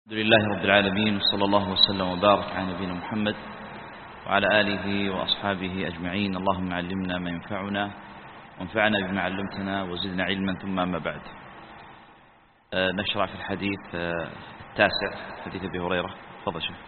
الحمد لله رب العالمين، وصلى الله وسلم وبارك على نبينا محمد وعلى آله وأصحابه أجمعين. اللهم علمنا ما ينفعنا وانفعنا بما علمتنا وزدنا علما. ثم أما بعد، نشرع في الحديث التاسع، حديث أبي هريرة. تفضل شيخ.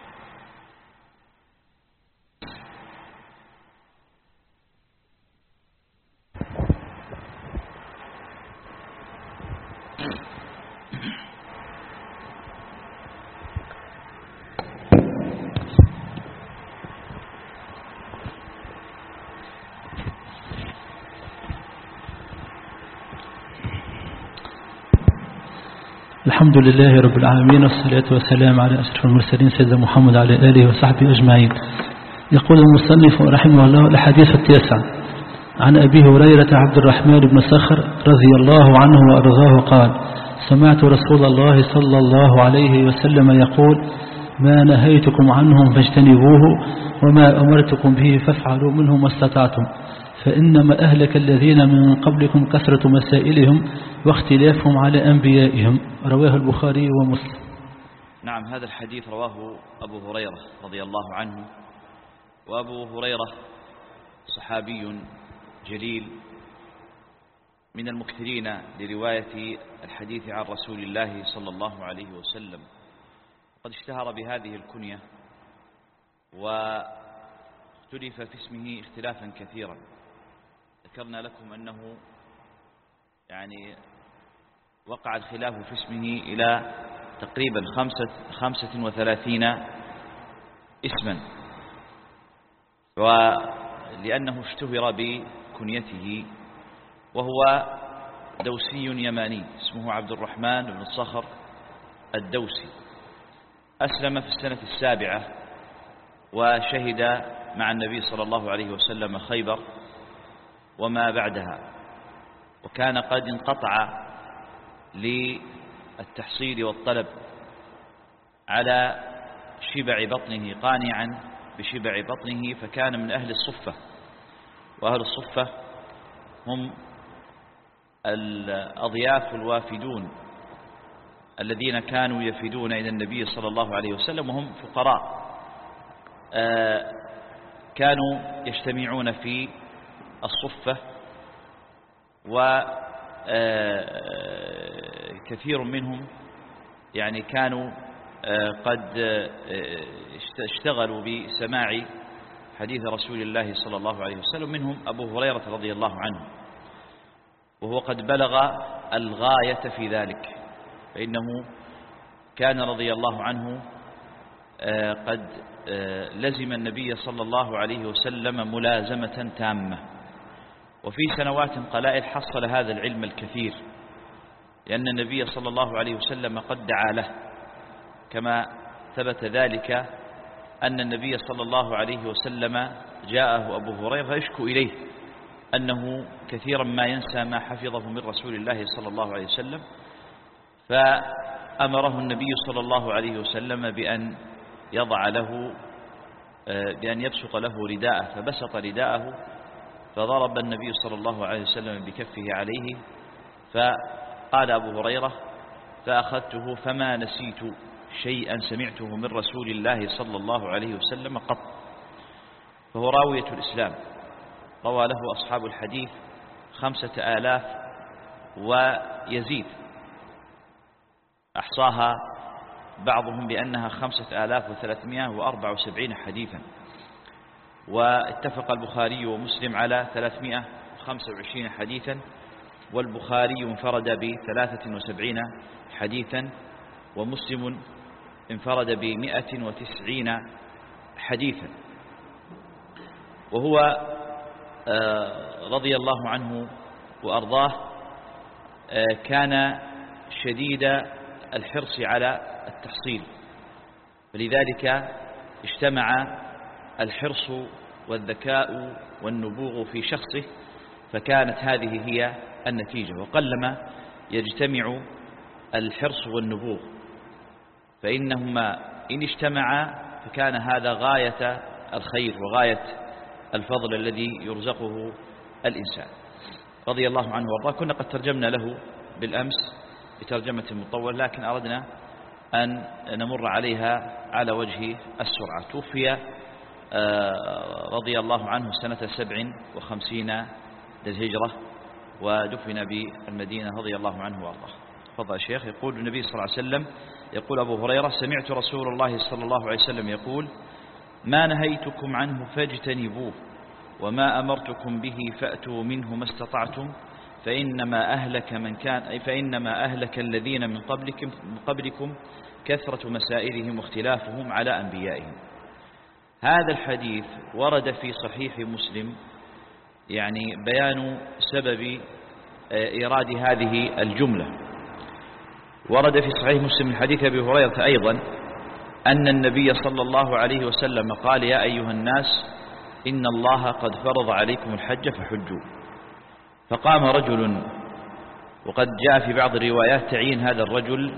الحمد لله رب العالمين، والصلاة والسلام على أشرف المرسلين سيدنا محمد على آله وصحبه أجمعين. يقول المصنف رحمه الله: الحديث التاسع، عن أبي هريرة عبد الرحمن بن صخر رضي الله عنه وأرضاه قال: سمعت رسول الله صلى الله عليه وسلم يقول: ما نهيتكم عنهم فاجتنبوه، وما أمرتكم به فافعلوا منه ما استطعتم، فإنما أهلك الذين من قبلكم كثرة مسائلهم واختلافهم على أنبيائهم. رواه البخاري ومسلم. نعم، هذا الحديث رواه أبو هريرة رضي الله عنه. وأبو هريرة صحابي جليل من المكثرين لرواية الحديث عن رسول الله صلى الله عليه وسلم، قد اشتهر بهذه الكنية واختلف في اسمه اختلافا كثيرا. ذكرنا لكم أنه وقع الخلاف في اسمه إلى تقريبا 35 اسما، ولأنه اشتهر بكنيته، وهو دوسي يماني اسمه عبد الرحمن بن صخر الدوسي. أسلم في السنة 7 وشهد مع النبي صلى الله عليه وسلم خيبر وما بعدها، وكان قد انقطع للتحصيل والطلب على شبع بطنه، قانعا بشبع بطنه، فكان من أهل الصفة. وأهل الصفة هم الأضياف الوافدون الذين كانوا يفدون إلى النبي صلى الله عليه وسلم، وهم فقراء كانوا يجتمعون في الصفة، وكثير منهم كانوا قد اشتغلوا بسماع حديث رسول الله صلى الله عليه وسلم، منهم أبو هريرة رضي الله عنه، وهو قد بلغ الغاية في ذلك، فإنه كان رضي الله عنه قد لزم النبي صلى الله عليه وسلم ملازمة تامة، وفي سنوات قلائل حصل هذا العلم الكثير، لأن النبي صلى الله عليه وسلم قد دعا له، كما ثبت ذلك أن النبي صلى الله عليه وسلم جاءه أبو هريرة يشكو إليه أنه كثيرا ما ينسى ما حفظه من رسول الله صلى الله عليه وسلم، فأمره النبي صلى الله عليه وسلم بأن يبسط له رداءه، فبسط رداءه، فضرب النبي صلى الله عليه وسلم بكفه عليه، فقال أبو هريرة: فأخذته فما نسيت شيئا سمعته من رسول الله صلى الله عليه وسلم قط. فهو راوية الإسلام، روى له أصحاب الحديث 5000 ويزيد، أحصاها بعضهم بأنها 5374 حديثا، واتفق البخاري ومسلم على 325 حديثا، والبخاري انفرد ب73 حديثا، ومسلم انفرد ب190 حديثا. وهو رضي الله عنه وأرضاه كان شديد الحرص على التحصيل، فلذلك اجتمع الحرص والذكاء والنبوغ في شخصه، فكانت هذه هي النتيجة. وقلما يجتمع الحرص والنبوغ، فإنهما إن اجتمعا فكان هذا غاية الخير وغاية الفضل الذي يرزقه الإنسان. رضي الله عنه وارضاه. كنا قد ترجمنا له بالأمس بترجمة مطول، لكن أردنا أن نمر عليها على وجه السرعة. توفي رضي الله عنه سنة 57 للهجرة، ودفن بالمدينة رضي الله عنه وارضاه. تفضل الشيخ. يقول النبي صلى الله عليه وسلم، يقول أبو هريرة: سمعت رسول الله صلى الله عليه وسلم يقول: ما نهيتكم عنه فاجتنبوه، وما أمرتكم به فأتوا منه ما استطعتم، فإنما أهلك الذين من قبلكم كثرة مسائلهم واختلافهم على أنبيائهم. هذا الحديث ورد في صحيح مسلم، يعني بيان سبب إيراد هذه الجملة. ورد في صحيح مسلم من حديث أبي هريرة أيضا أن النبي صلى الله عليه وسلم قال: يا أيها الناس إن الله قد فرض عليكم الحج فحجوا. فقام رجل، وقد جاء في بعض الروايات تعيين هذا الرجل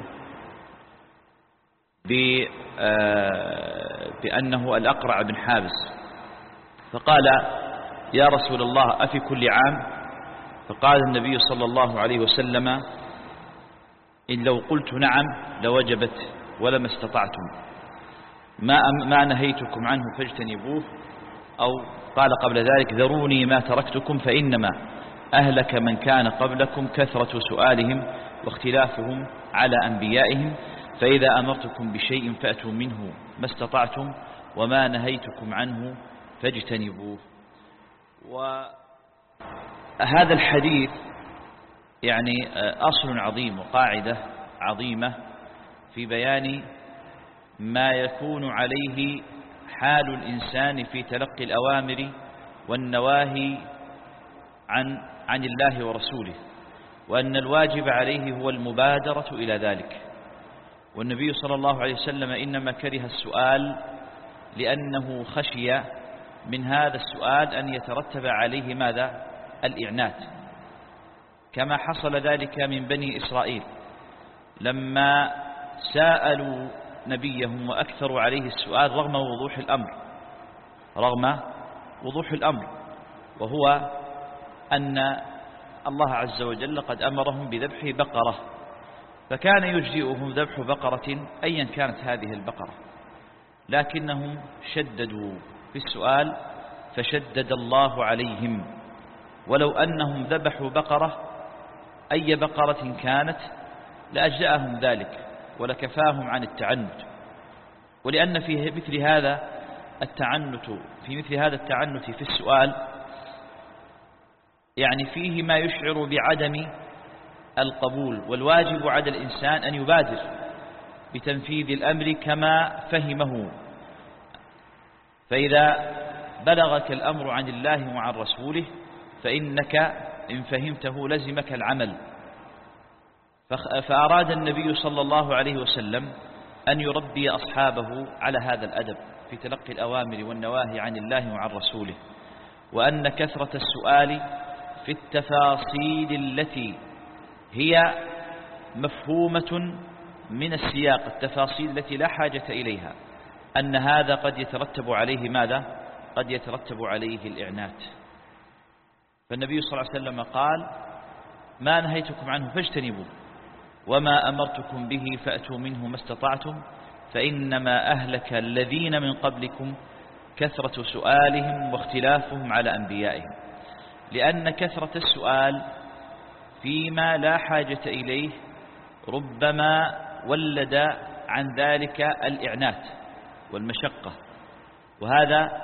بأنه الأقرع بن حابس، فقال: يا رسول الله أفي كل عام؟ فقال النبي صلى الله عليه وسلم: إن لو قلت نعم لوجبت ولما استطعتم، ما نهيتكم عنه فاجتنبوه، أو قال قبل ذلك: ذروني ما تركتكم فإنما أهلك من كان قبلكم كثرة سؤالهم واختلافهم على أنبيائهم، فإذا أمرتكم بشيء فأتوا منه ما استطعتم، وما نهيتكم عنه فاجتنبوه. وهذا الحديث يعني أصل عظيم وقاعدة عظيمة في بيان ما يكون عليه حال الإنسان في تلقي الأوامر والنواهي عن الله ورسوله، وأن الواجب عليه هو المبادرة إلى ذلك. والنبي صلى الله عليه وسلم إنما كره السؤال لأنه خشي من هذا السؤال أن يترتب عليه ماذا؟ الإعنات، كما حصل ذلك من بني إسرائيل لما سألوا نبيهم وأكثروا عليه السؤال رغم وضوح الأمر، وهو أن الله عز وجل قد أمرهم بذبح بقرة، فكان يجزئهم ذبح بقرة أيا كانت هذه البقرة، لكنهم شددوا في السؤال فشدد الله عليهم. ولو أنهم ذبحوا بقرة أي بقرة كانت لأجزأهم ذلك ولكفاهم عن التعنت. ولأن في مثل هذا التعنت في السؤال يعني فيه ما يشعر بعدم القبول، والواجب على الإنسان أن يبادر بتنفيذ الأمر كما فهمه. فإذا بلغك الأمر عن الله وعن رسوله فإنك إن فهمته لزمك العمل. فأراد النبي صلى الله عليه وسلم أن يربي أصحابه على هذا الأدب في تلقي الأوامر والنواهي عن الله وعن رسوله، وأن كثرة السؤال في التفاصيل التي هي مفهومة من السياق، التفاصيل التي لا حاجة إليها، أن هذا قد يترتب عليه ماذا؟ قد يترتب عليه الإعنات. فالنبي صلى الله عليه وسلم قال: ما نهيتكم عنه فاجتنبوه، وما أمرتكم به فأتوا منه ما استطعتم، فإنما أهلك الذين من قبلكم كثرة سؤالهم واختلافهم على أنبيائهم. لأن كثرة السؤال فيما لا حاجة إليه ربما ولد عن ذلك الإعنات والمشقة، وهذا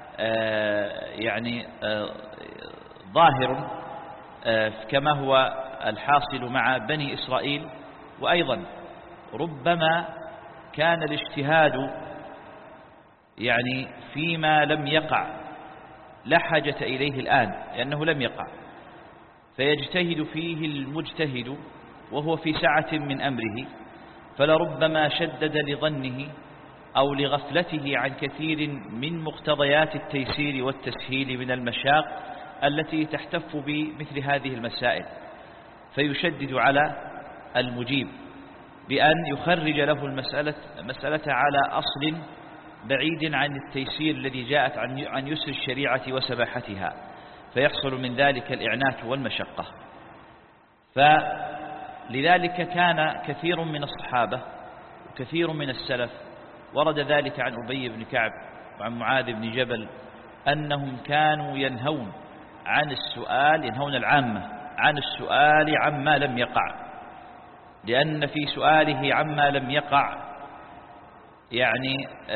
يعني ظاهر كما هو الحاصل مع بني إسرائيل. وأيضا ربما كان الاجتهاد يعني فيما لم يقع لا حاجة إليه الآن لأنه لم يقع، فيجتهد فيه المجتهد وهو في سعة من أمره، فلربما شدد لظنه أو لغفلته عن كثير من مقتضيات التيسير والتسهيل من المشاق التي تحتف بمثل هذه المسائل، فيشدد على المجيب بأن يخرج له المسألة على أصل بعيد عن التيسير الذي جاءت عن يسر الشريعة وسماحتها، فيحصل من ذلك الإعنات والمشقة. فلذلك كان كثير من الصحابة وكثير من السلف ورد ذلك عن أبي بن كعب وعن معاذ بن جبل أنهم كانوا ينهون عن السؤال، ينهون العامة عن السؤال عما لم يقع، لأن في سؤاله عما لم يقع يعني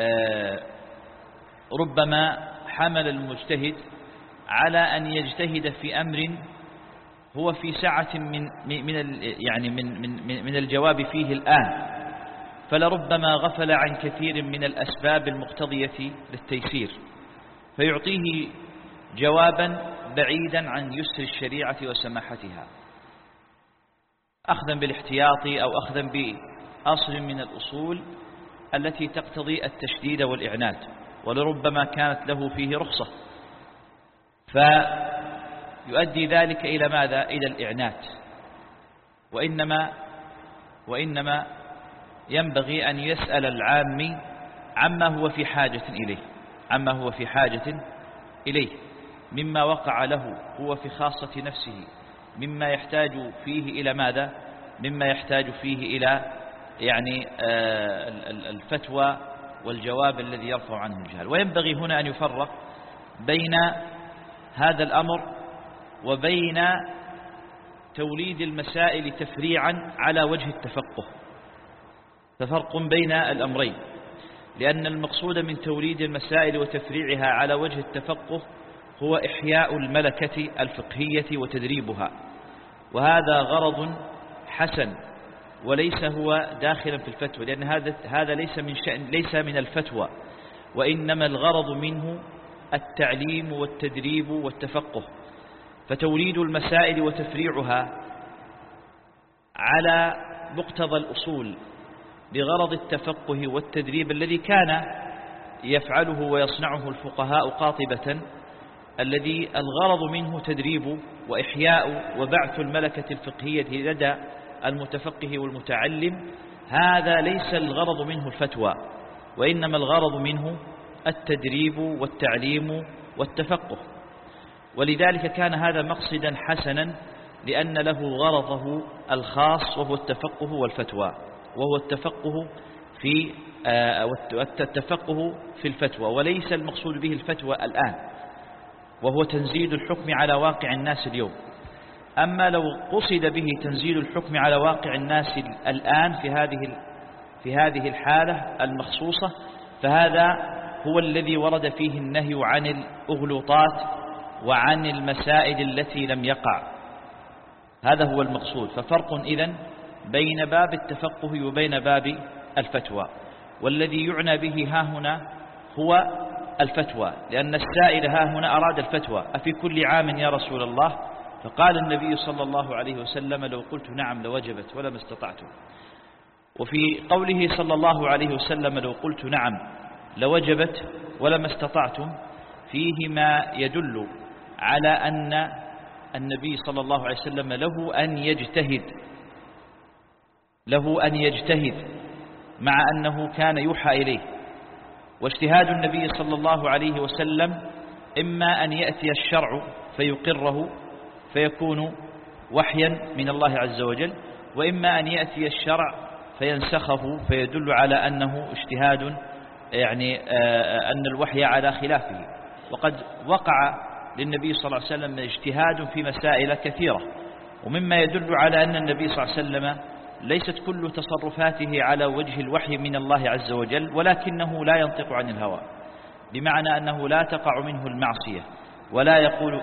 ربما حمل المجتهد على أن يجتهد في أمر هو في سعة من الجواب فيه الآن، فلربما غفل عن كثير من الأسباب المقتضية للتيسير، فيعطيه جوابا بعيدا عن يسر الشريعة وسماحتها، أخذا بالاحتياط أو أخذا بأصل من الأصول التي تقتضي التشديد والإعنات، ولربما كانت له فيه رخصة، فيؤدي ذلك إلى ماذا؟ إلى الإعنات. وإنما ينبغي أن يسأل العام عما هو في حاجة إليه مما وقع له هو في خاصة نفسه، مما يحتاج فيه إلى ماذا؟ مما يحتاج فيه إلى يعني الفتوى والجواب الذي يرفع عنه الجهل. وينبغي هنا أن يفرق بين هذا الأمر وبين توليد المسائل تفريعا على وجه التفقه، ففرق بين الأمرين، لأن المقصود من توليد المسائل وتفريعها على وجه التفقه هو إحياء الملكة الفقهية وتدريبها، وهذا غرض حسن وليس هو داخلا في الفتوى، لأن هذا ليس من الفتوى، وإنما الغرض منه التعليم والتدريب والتفقه. فتوليد المسائل وتفريعها على مقتضى الأصول بغرض التفقه والتدريب الذي كان يفعله ويصنعه الفقهاء قاطبة، الذي الغرض منه تدريب وإحياء وبعث الملكة الفقهية لدى المتفقه والمتعلم، هذا ليس الغرض منه الفتوى، وإنما الغرض منه التدريب والتعليم والتفقه. ولذلك كان هذا مقصدا حسنا، لأن له غرضه الخاص وهو التفقه والفتوى، وهو التفقه في الفتوى، وليس المقصود به الفتوى الآن، وهو تنزيل الحكم على واقع الناس اليوم. أما لو قصد به تنزيل الحكم على واقع الناس الآن في هذه الحالة المخصوصة، فهذا هو الذي ورد فيه النهي عن الأغلوطات وعن المسائل التي لم يقع، هذا هو المقصود. ففرق إذن بين باب التفقه وبين باب الفتوى، والذي يعنى به ها هنا هو الفتوى، لأن السائل ها هنا أراد الفتوى: أفي كل عام يا رسول الله؟ فقال النبي صلى الله عليه وسلم: لو قلت نعم لوجبت ولما استطعتم. وفي قوله صلى الله عليه وسلم: لو قلت نعم لوجبت ولما استطعتم، فيه ما يدل على أن النبي صلى الله عليه وسلم له أن يجتهد مع أنه كان يوحى إليه. واجتهاد النبي صلى الله عليه وسلم إما أن يأتي الشرع فيقره فيكون وحيا من الله عز وجل، وإما أن يأتي الشرع فينسخه فيدل على أنه اجتهاد، يعني أن الوحي على خلافه. وقد وقع للنبي صلى الله عليه وسلم اجتهاد في مسائل كثيرة، ومما يدل على أن النبي صلى الله عليه وسلم ليست كل تصرفاته على وجه الوحي من الله عز وجل، ولكنه لا ينطق عن الهوى، بمعنى أنه لا تقع منه المعصية ولا يقول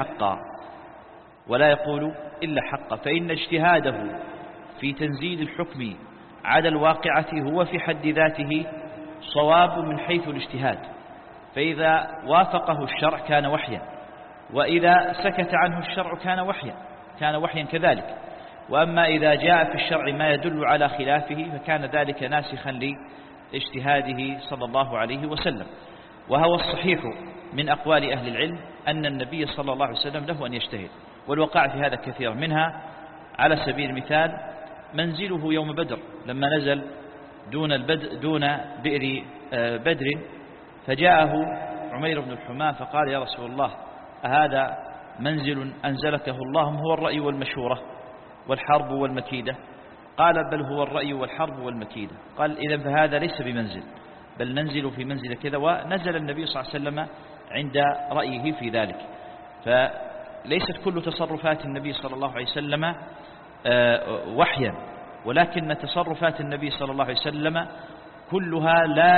إلا حقا، فإن اجتهاده في تنزيل الحكم على الواقعة هو في حد ذاته صواب من حيث الاجتهاد، فإذا وافقه الشرع كان وحيا، وإذا سكت عنه الشرع كان وحيا كذلك. وأما إذا جاء في الشرع ما يدل على خلافه فكان ذلك ناسخا لاجتهاده صلى الله عليه وسلم. وهو الصحيح من أقوال أهل العلم أن النبي صلى الله عليه وسلم له أن يجتهد، والوقع في هذا كثير، منها على سبيل المثال منزله يوم بدر لما نزل دون بئر بدر، فجاءه عمير بن الحمام فقال: يا رسول الله، أهذا منزل أنزلكه الله؟ هو الرأي والمشورة والحرب والمكيدة؟ قال بل هو الرأي والحرب والمكيدة. قال إذا فهذا ليس بمنزل، بل ننزل في منزل كذا. ونزل النبي صلى الله عليه وسلم عند رأيه في ذلك. فليست كل تصرفات النبي صلى الله عليه وسلم وحيا، ولكن تصرفات النبي صلى الله عليه وسلم كلها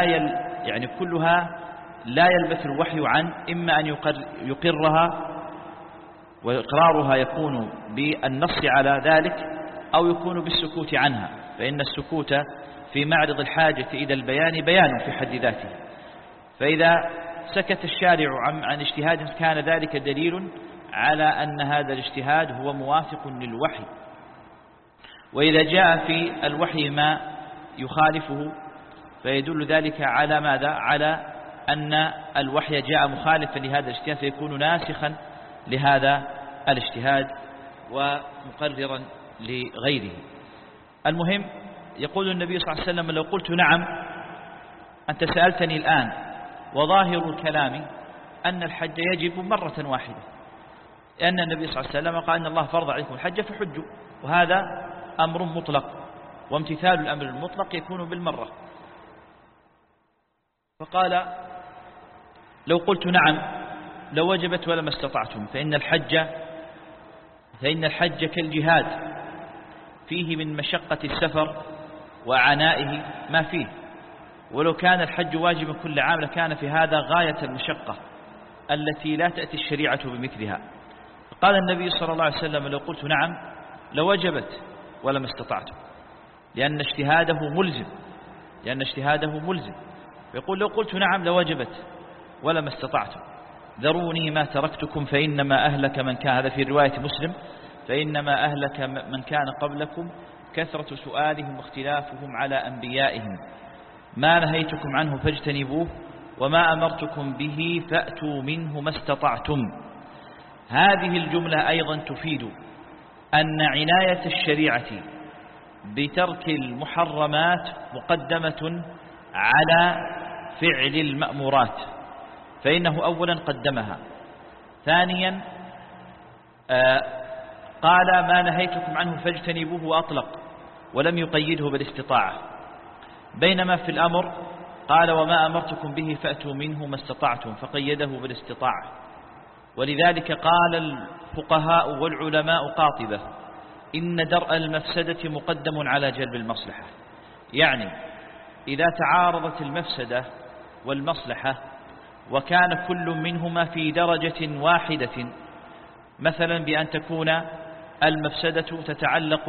لا يلبث الوحي عن إما أن يقرها، وإقرارها يكون بالنص على ذلك، أو يكون بالسكوت عنها، فإن السكوت في معرض الحاجة إلى البيان بيان في حد ذاته. فإذا سكت الشارع عن اجتهاد كان ذلك دليل على أن هذا الاجتهاد هو موافق للوحي. وإذا جاء في الوحي ما يخالفه فيدل ذلك على ماذا؟ على أن الوحي جاء مخالفا لهذا الاجتهاد، فيكون ناسخا لهذا الاجتهاد ومقررا لغيره. المهم يقول النبي صلى الله عليه وسلم: لو قلت نعم، أنت سألتني الآن وظاهر الكلام أن الحج يجب مرة واحدة، لأن النبي صلى الله عليه وسلم قال أن الله فرض عليكم الحج فحجوا، وهذا أمر مطلق، وامتثال الأمر المطلق يكون بالمرة. فقال: لو قلت نعم لوجبت ولما استطعتم، فإن الحج كالجهاد فيه من مشقة السفر وعنائه ما فيه، ولو كان الحج واجبا كل عام لكان في هذا غاية المشقة التي لا تأتي الشريعة بمثلها. فقال النبي صلى الله عليه وسلم: لو قلت نعم لوجبت ولما استطعتم، لأن اجتهاده ملزم. يقول: لو قلت نعم لوجبت ولما استطعتم، ذروني ما تركتكم فإنما أهلك من كان، هذا في رواية مسلم، فإنما أهلك من كان قبلكم كثرة سؤالهم واختلافهم على أنبيائهم، ما نهيتكم عنه فاجتنبوه وما أمرتكم به فأتوا منه ما استطعتم. هذه الجملة أيضا تفيد أن عناية الشريعة بترك المحرمات مقدمة على فعل المأمورات، فإنه أولا قدمها. ثانيا قال: ما نهيتكم عنه فاجتنبوه وأطلق، ولم يقيده بالاستطاعة، بينما في الأمر قال: وما أمرتكم به فأتوا منه ما استطعتم، فقيده بالاستطاعة. ولذلك قال الفقهاء والعلماء قاطبة: إن درء المفسدة مقدم على جلب المصلحة. يعني إذا تعارضت المفسدة والمصلحة وكان كل منهما في درجة واحدة، مثلا بأن تكون المفسدة تتعلق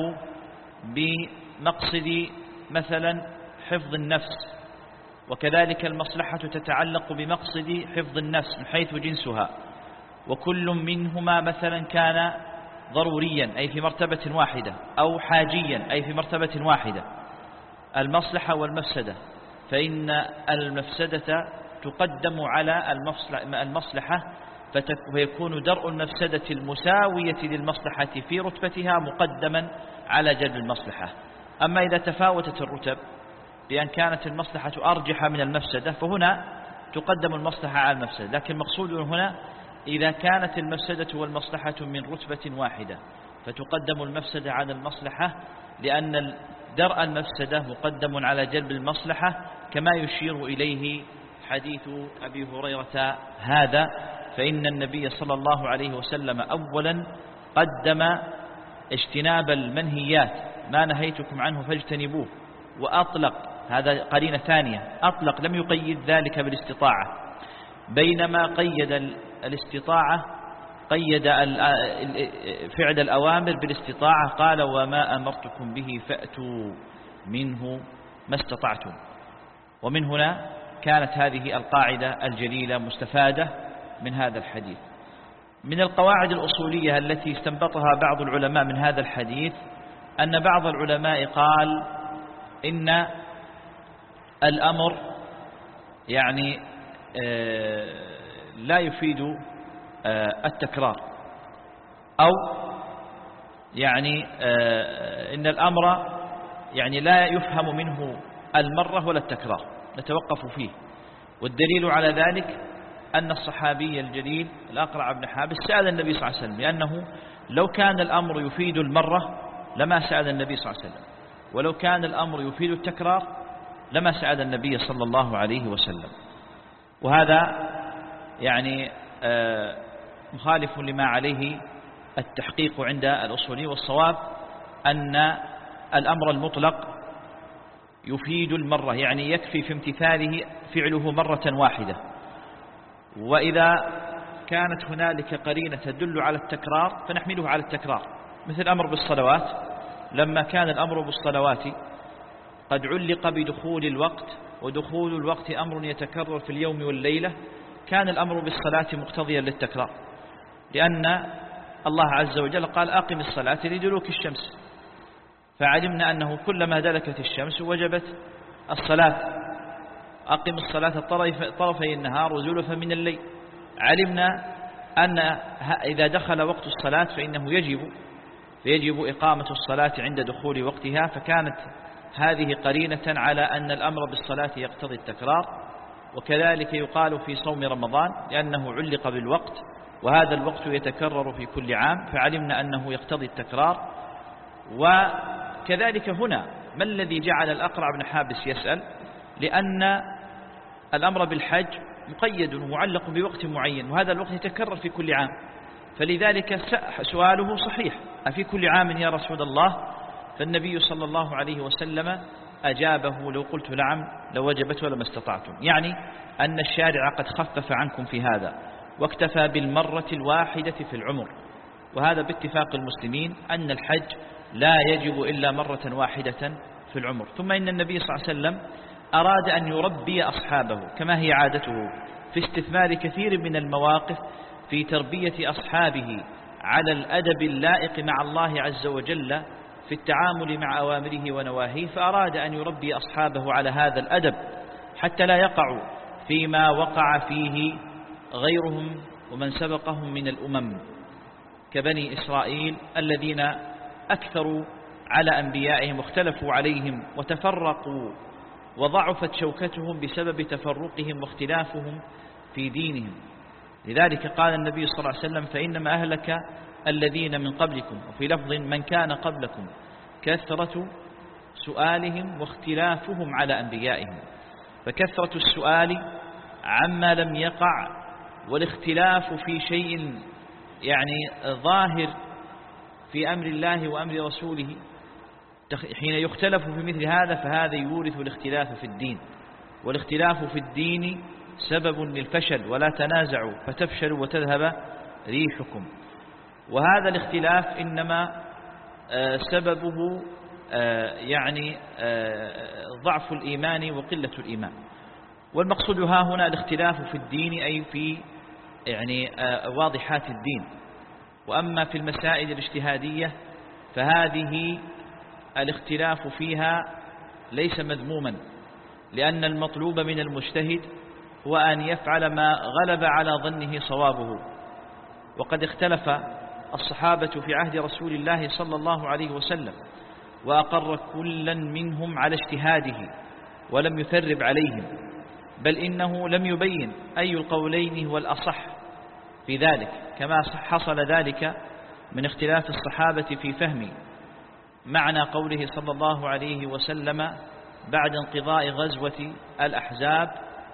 بمقصد مثلا حفظ النفس، وكذلك المصلحة تتعلق بمقصد حفظ النفس من حيث جنسها، وكل منهما مثلا كان ضروريا أي في مرتبة واحدة، أو حاجيا أي في مرتبة واحدة، المصلحة والمفسدة، فإن المفسدة تقدم على المصلحة، فيكون درء المفسدة المساوية للمصلحة في رتبتها مقدما على جلب المصلحة. أما إذا تفاوتت الرتب بأن كانت المصلحة أرجح من المفسدة فهنا تقدم المصلحة على المفسدة، لكن مقصود هنا إذا كانت المفسدة والمصلحة من رتبة واحدة فتقدم المفسدة على المصلحة، لأن درء المفسدة مقدم على جلب المصلحة، كما يشير إليه حديث أبي هريرة هذا. فإن النبي صلى الله عليه وسلم أولا قدم اجتناب المنهيات، ما نهيتكم عنه فاجتنبوه، وأطلق، هذا قرينة ثانية، أطلق لم يقيد ذلك بالاستطاعة، بينما قيد الاستطاعة، قيد فعل الأوامر بالاستطاعة، قال: وما أمرتكم به فأتوا منه ما استطعتم. ومن هنا كانت هذه القاعدة الجليلة مستفادة من هذا الحديث. من القواعد الأصولية التي استنبطها بعض العلماء من هذا الحديث أن بعض العلماء قال إن الأمر يعني لا يفيد التكرار، أو يعني إن الأمر يعني لا يفهم منه المرة ولا التكرار، نتوقف فيه. والدليل على ذلك أن الصحابي الجليل الأقرع بن حابس سأل النبي صلى الله عليه وسلم، لأنه لو كان الأمر يفيد المرة لما سأل النبي صلى الله عليه وسلم، ولو كان الأمر يفيد التكرار لما سعد النبي صلى الله عليه وسلم. وهذا يعني مخالف لما عليه التحقيق عند الأصولي، والصواب أن الأمر المطلق يفيد المرة، يعني يكفي في امتثاله فعله مرة واحدة. وإذا كانت هنالك قرينة تدل على التكرار فنحمله على التكرار، مثل الأمر بالصلوات. لما كان الأمر بالصلوات قد علق بدخول الوقت، ودخول الوقت أمر يتكرر في اليوم والليلة، كان الأمر بالصلاة مقتضيا للتكرار، لأن الله عز وجل قال أقم الصلاة لدلوك الشمس، فعلمنا أنه كلما دلكت الشمس وجبت الصلاة. أقم الصلاة طرفي النهار وزلفا من الليل. علمنا أن إذا دخل وقت الصلاة فإنه فيجب إقامة الصلاة عند دخول وقتها، فكانت هذه قرينة على أن الأمر بالصلاة يقتضي التكرار. وكذلك يقال في صوم رمضان لأنه علق بالوقت، وهذا الوقت يتكرر في كل عام، فعلمنا أنه يقتضي التكرار. وكذلك هنا ما الذي جعل الأقرع بن حابس يسأل؟ لأن الأمر بالحج مقيد ومعلق بوقت معين، وهذا الوقت يتكرر في كل عام، فلذلك سؤاله صحيح: أفي كل عام يا رسول الله؟ فالنبي صلى الله عليه وسلم أجابه: لو قلت نعم لوجبت ولما استطعتم، يعني أن الشارع قد خفف عنكم في هذا واكتفى بالمرة الواحدة في العمر. وهذا باتفاق المسلمين أن الحج لا يجب إلا مرة واحدة في العمر. ثم إن النبي صلى الله عليه وسلم أراد أن يربي أصحابه كما هي عادته في استثمار كثير من المواقف في تربية أصحابه على الأدب اللائق مع الله عز وجل في التعامل مع أوامره ونواهيه، فأراد أن يربي أصحابه على هذا الأدب حتى لا يقعوا فيما وقع فيه غيرهم ومن سبقهم من الأمم كبني إسرائيل الذين أكثروا على أنبيائهم واختلفوا عليهم وتفرقوا وضعفت شوكتهم بسبب تفرقهم واختلافهم في دينهم. لذلك قال النبي صلى الله عليه وسلم: فإنما أهلك الذين من قبلكم، وفي لفظ من كان قبلكم، كثرة سؤالهم واختلافهم على أنبيائهم. فكثرة السؤال عما لم يقع والاختلاف في شيء يعني ظاهر في أمر الله وأمر رسوله، حين يختلف في مثل هذا فهذا يورث الاختلاف في الدين، والاختلاف في الدين سبب للفشل، ولا تنازعوا فتفشلوا وتذهب ريحكم. وهذا الاختلاف إنما سببه يعني ضعف الإيمان وقلة الإيمان. والمقصود ها هنا الاختلاف في الدين أي في يعني واضحات الدين. وأما في المسائل الاجتهادية فهذه الاختلاف فيها ليس مذموما، لأن المطلوب من المجتهد هو أن يفعل ما غلب على ظنه صوابه. وقد اختلف الصحابة في عهد رسول الله صلى الله عليه وسلم، وأقر كلا منهم على اجتهاده ولم يثرب عليهم، بل إنه لم يبين أي القولين هو الأصح في ذلك، كما حصل ذلك من اختلاف الصحابة في فهم معنى قوله صلى الله عليه وسلم بعد انقضاء غزوة الأحزاب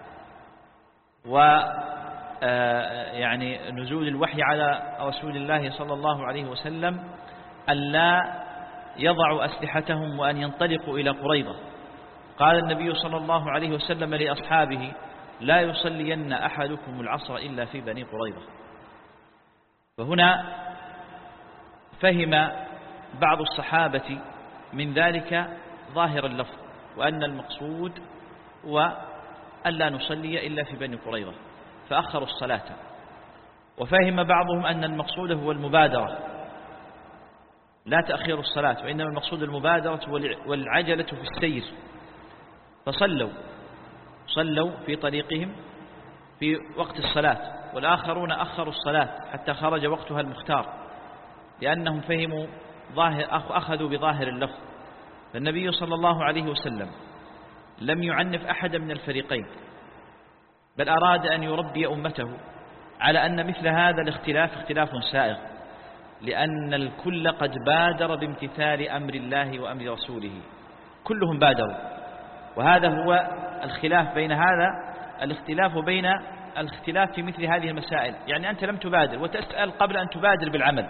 يعني نزول الوحي على رسول الله صلى الله عليه وسلم ألا يضعوا أسلحتهم وأن ينطلقوا إلى قريظة. قال النبي صلى الله عليه وسلم لأصحابه: لا يصلين أحدكم العصر إلا في بني قريظة. فهنا فهم بعض الصحابة من ذلك ظاهر اللفظ، وأن المقصود هو ألا نصلي إلا في بني قريظة، فأخروا الصلاة. وفهم بعضهم أن المقصود هو المبادرة لا تأخير الصلاة، وإنما المقصود المبادرة والعجلة في السير، فصلوا في طريقهم في وقت الصلاة، والآخرون أخروا الصلاة حتى خرج وقتها المختار، لأنهم فهموا أخذوا بظاهر اللفظ. فالنبي صلى الله عليه وسلم لم يعنف أحد من الفريقين، بل أراد أن يربي أمته على أن مثل هذا الاختلاف اختلاف سائغ، لأن الكل قد بادر بامتثال أمر الله وأمر رسوله، كلهم بادروا. وهذا هو الخلاف بين هذا الاختلاف وبين الاختلاف في مثل هذه المسائل. يعني أنت لم تبادر وتسأل قبل أن تبادر بالعمل،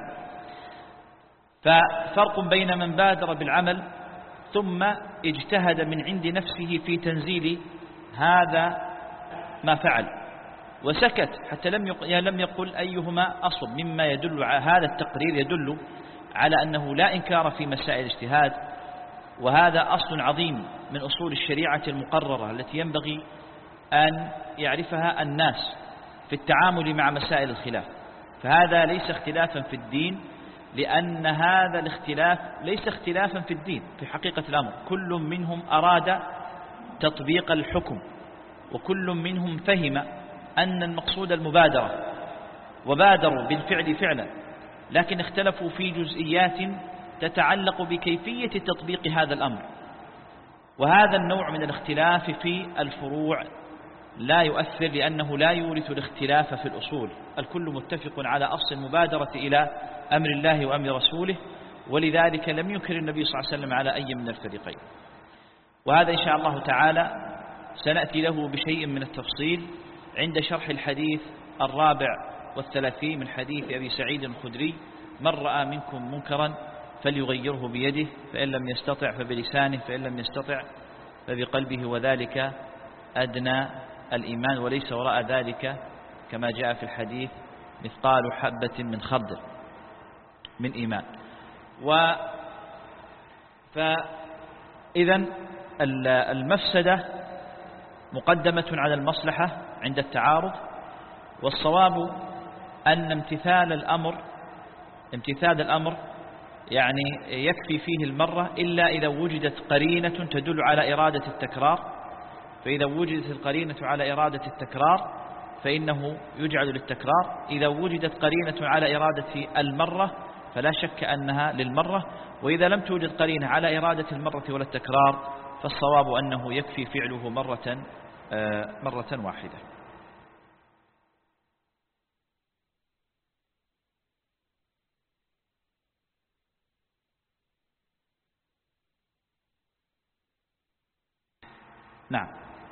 ففرق بين من بادر بالعمل ثم اجتهد من عند نفسه في تنزيل هذا ما فعل وسكت حتى لم يقل أيهما أصل، مما يدل على هذا التقرير يدل على أنه لا إنكار في مسائل الاجتهاد، وهذا أصل عظيم من أصول الشريعة المقررة التي ينبغي أن يعرفها الناس في التعامل مع مسائل الخلاف. فهذا ليس اختلافا في الدين، لأن هذا الاختلاف ليس اختلافا في الدين في حقيقة الأمر. كل منهم أراد تطبيق الحكم، وكل منهم فهم أن المقصود المبادرة وبادروا بالفعل فعلا، لكن اختلفوا في جزئيات تتعلق بكيفية تطبيق هذا الأمر. وهذا النوع من الاختلاف في الفروع لا يؤثر، لأنه لا يورث الاختلاف في الأصول. الكل متفق على أصل المبادرة إلى أمر الله وأمر رسوله، ولذلك لم ينكر النبي صلى الله عليه وسلم على أي من الفريقين. وهذا إن شاء الله تعالى سنأتي له بشيء من التفصيل عند شرح الحديث 34 من حديث أبي سعيد الخدري: من رأى منكم منكرا فليغيره بيده، فإن لم يستطع فبلسانه، فإن لم يستطع فبقلبه، وذلك أدنى الإيمان، وليس وراء ذلك كما جاء في الحديث مثقال حبة من خردل من إيمان. فإذا المفسدة مقدمة على المصلحة عند التعارض، والصواب أن امتثال الأمر يعني يكفي فيه المرة، إلا إذا وجدت قرينة تدل على إرادة التكرار. فإذا وجدت القرينة على إرادة التكرار فإنه يجعل للتكرار. إذا وجدت قرينة على إرادة المرة فلا شك أنها للمرة. وإذا لم توجد قرينة على إرادة المرة ولا التكرار فالصواب أنه يكفي فعله مرة واحدة. نعم.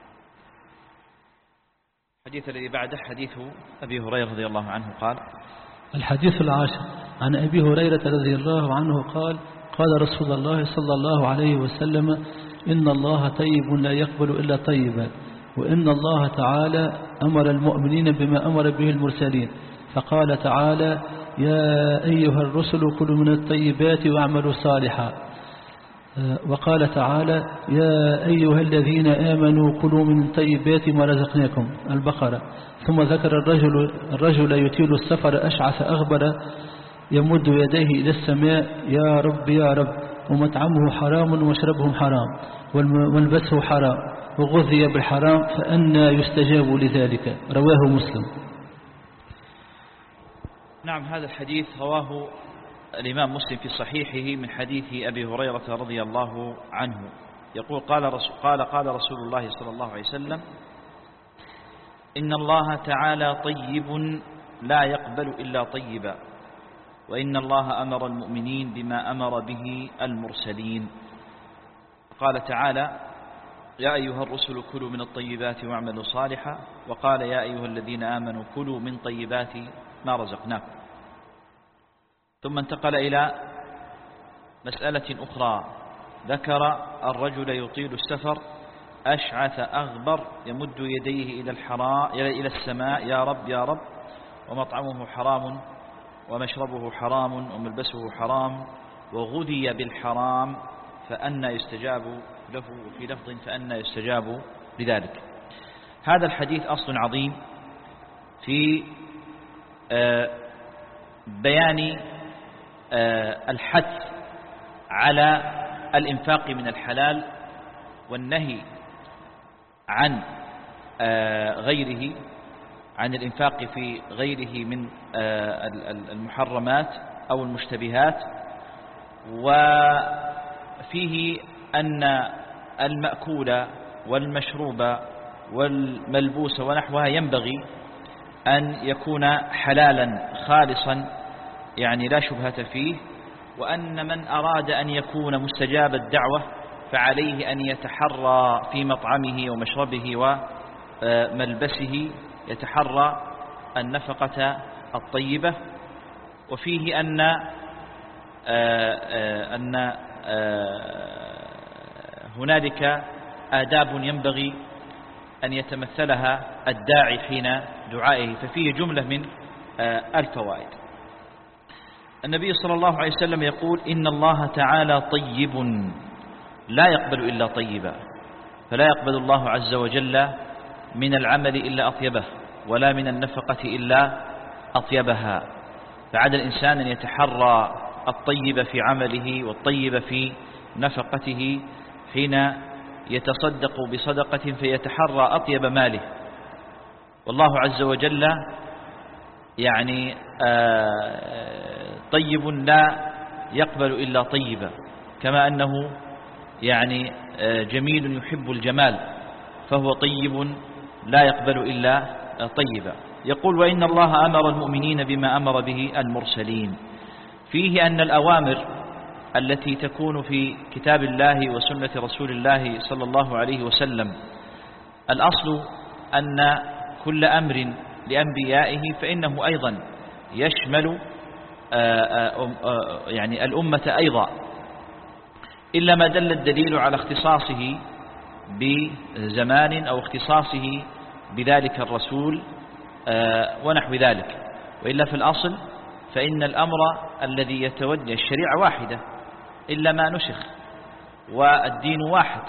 الحديث الذي بعده حديث أبي هريرة رضي الله عنه قال: الحديث 10 عن أبي هريرة رضي الله عنه قال: قال رسول الله صلى الله عليه وسلم: إن الله طيب لا يقبل إلا طيبا، وإن الله تعالى أمر المؤمنين بما أمر به المرسلين، فقال تعالى: يا أيها الرسل كلوا من الطيبات واعملوا صالحا. وقال تعالى: يا أيها الذين آمنوا كلوا من طيبات ما رزقناكم، البقرة. ثم ذكر الرجل يطيل السفر أشعث أغبر يمد يديه إلى السماء: يا رب يا رب، ومطعمه حرام ومشربه حرام وملبسه حرام وغذي بالحرام، فأنى يستجاب لذلك. رواه مسلم. نعم. هذا الحديث رواه الإمام مسلم في صحيحه من حديث أبي هريرة رضي الله عنه يقول: قال رسول الله صلى الله عليه وسلم: إن الله تعالى طيب لا يقبل إلا طيبا، وإن الله أمر المؤمنين بما أمر به المرسلين. قال تعالى: يا أيها الرسل كلوا من الطيبات واعملوا صالحا. وقال: يا أيها الذين آمنوا كلوا من طيبات ما رزقناكم. ثم انتقل إلى مسألة أخرى، ذكر الرجل يطيل السفر أشعث أغبر يمد يديه إلى السماء: يا رب يا رب، ومطعمه حرام ومشربه حرام وملبسه حرام وغذي بالحرام، فأنى يستجاب له. في لفظ: فأنى يستجاب لذلك. هذا الحديث أصل عظيم في بيان الحث على الإنفاق من الحلال والنهي عن غيره، عن الإنفاق في غيره من المحرمات أو المشتبهات. وفيه أن المأكول والمشروب والملبوس ونحوها ينبغي أن يكون حلالا خالصا، يعني لا شبهة فيه. وأن من أراد أن يكون مستجاب الدعوة فعليه أن يتحرى في مطعمه ومشربه وملبسه، يتحرى النفقة الطيبة. وفيه أن هنالك آداب ينبغي أن يتمثلها الداعي حين دعائه، ففيه جملة من الفوائد. النبي صلى الله عليه وسلم يقول: إن الله تعالى طيب لا يقبل إلا طيبا، فلا يقبل الله عز وجل من العمل إلا أطيبه، ولا من النفقة إلا أطيبها. فعلى الإنسان أن يتحرى الطيب في عمله والطيب في نفقته حين يتصدق بصدقة، فيتحرى أطيب ماله. والله عز وجل يعني طيب لا يقبل إلا طيبا، كما أنه يعني جميل يحب الجمال، فهو طيب لا يقبل إلا طيبا. يقول: وإن الله أمر المؤمنين بما أمر به المرسلين. فيه أن الأوامر التي تكون في كتاب الله وسنة رسول الله صلى الله عليه وسلم، الأصل أن كل أمر لأنبيائه فإنه أيضا يشمل يعني الأمة أيضا، إلا ما دل الدليل على اختصاصه بزمان أو اختصاصه بذلك الرسول ونحو ذلك. وإلا في الأصل فإن الأمر الذي يتوجه الشريعة واحدة إلا ما نسخ، والدين واحد.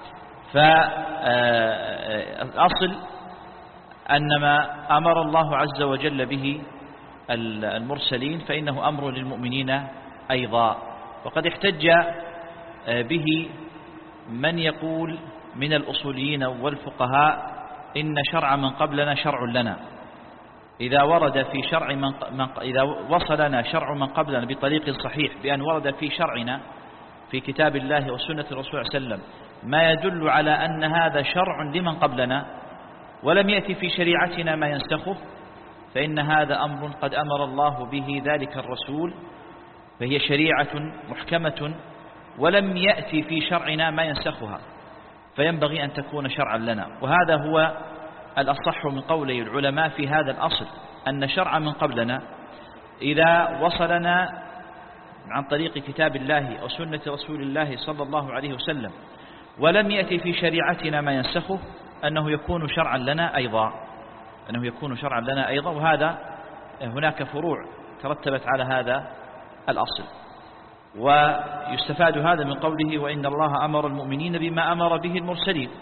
فالأصل أن ما أمر الله عز وجل به المرسلين فإنه أمر للمؤمنين أيضا. وقد احتج به من يقول من الأصوليين والفقهاء إن شرع من قبلنا شرع لنا. إذا ورد في شرع إذا وصلنا شرع من قبلنا بطريق صحيح بأن ورد في شرعنا في كتاب الله وسنة الرسول صلى الله عليه وسلم ما يدل على أن هذا شرع لمن قبلنا، ولم يأتي في شريعتنا ما ينسخه، فإن هذا أمر قد أمر الله به ذلك الرسول، فهي شريعة محكمة ولم يأتي في شرعنا ما ينسخها، فينبغي أن تكون شرعا لنا. وهذا هو الأصح من قولي العلماء في هذا الأصل، أن شرع من قبلنا إذا وصلنا عن طريق كتاب الله وسنة رسول الله صلى الله عليه وسلم ولم يأتي في شريعتنا ما ينسخه، أنه يكون شرعا لنا أيضا. وهذا هناك فروع ترتبت على هذا الأصل. ويستفاد هذا من قوله: وإن الله أمر المؤمنين بما أمر به المرسلين.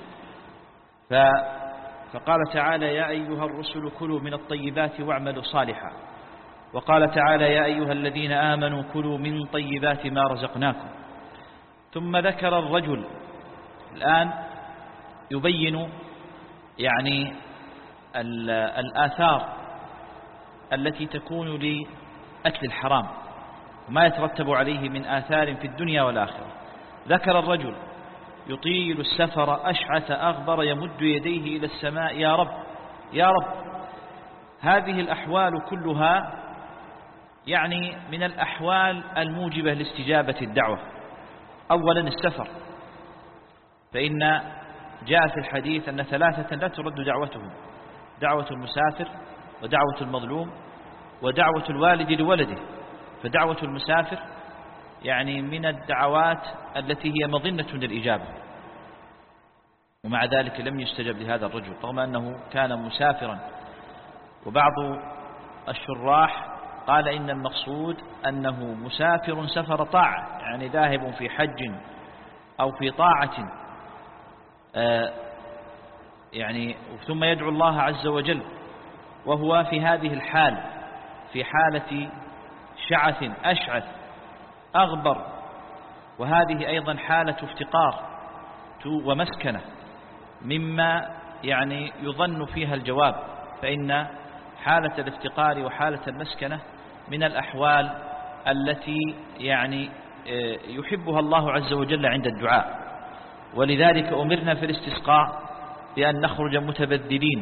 فقال تعالى: يا أيها الرسل كلوا من الطيبات واعملوا صالحا. وقال تعالى: يا أيها الذين آمنوا كلوا من طيبات ما رزقناكم. ثم ذكر الرجل. الآن يبين يعني الآثار التي تكون لأكل الحرام وما يترتب عليه من آثار في الدنيا والآخرة. ذكر الرجل يطيل السفر أشعث أغبر يمد يديه إلى السماء: يا رب يا رب. هذه الأحوال كلها يعني من الأحوال الموجبة لاستجابة الدعوة. أولا السفر، فإن جاء في الحديث أن ثلاثة لا ترد دعوتهم: دعوة المسافر، ودعوة المظلوم، ودعوة الوالد لولده. فدعوة المسافر يعني من الدعوات التي هي مظنة للإجابة، ومع ذلك لم يستجب لهذا الرجل رغم أنه كان مسافرا. وبعض الشراح قال إن المقصود أنه مسافر سفر طاعة، يعني ذاهب في حج أو في طاعة، يعني ثم يدعو الله عز وجل وهو في هذه الحال، في حالة شعث أشعث أغبر، وهذه أيضا حالة افتقار ومسكنة مما يعني يظن فيها الجواب. فإن حالة الافتقار وحالة المسكنة من الأحوال التي يعني يحبها الله عز وجل عند الدعاء. ولذلك أمرنا في الاستسقاء بأن نخرج متبذلين،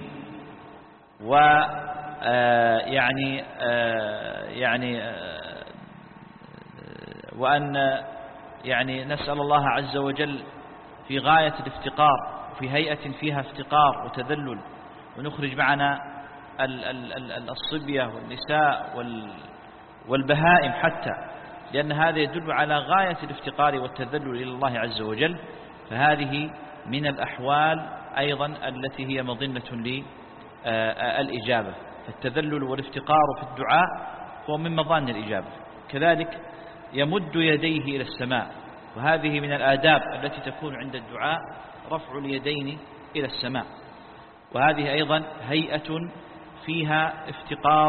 وأن يعني نسأل الله عز وجل في غاية الافتقار، في هيئة فيها افتقار وتذلل، ونخرج معنا الصبية والنساء والبهائم حتى، لأن هذا يدل على غاية الافتقار والتذلل إلى الله عز وجل. فهذه من الأحوال أيضا التي هي مظنة للإجابة. التذلل والافتقار في الدعاء هو من مظان الإجابة. كذلك يمد يديه إلى السماء، وهذه من الآداب التي تكون عند الدعاء رفع اليدين إلى السماء، وهذه أيضا هيئة فيها افتقار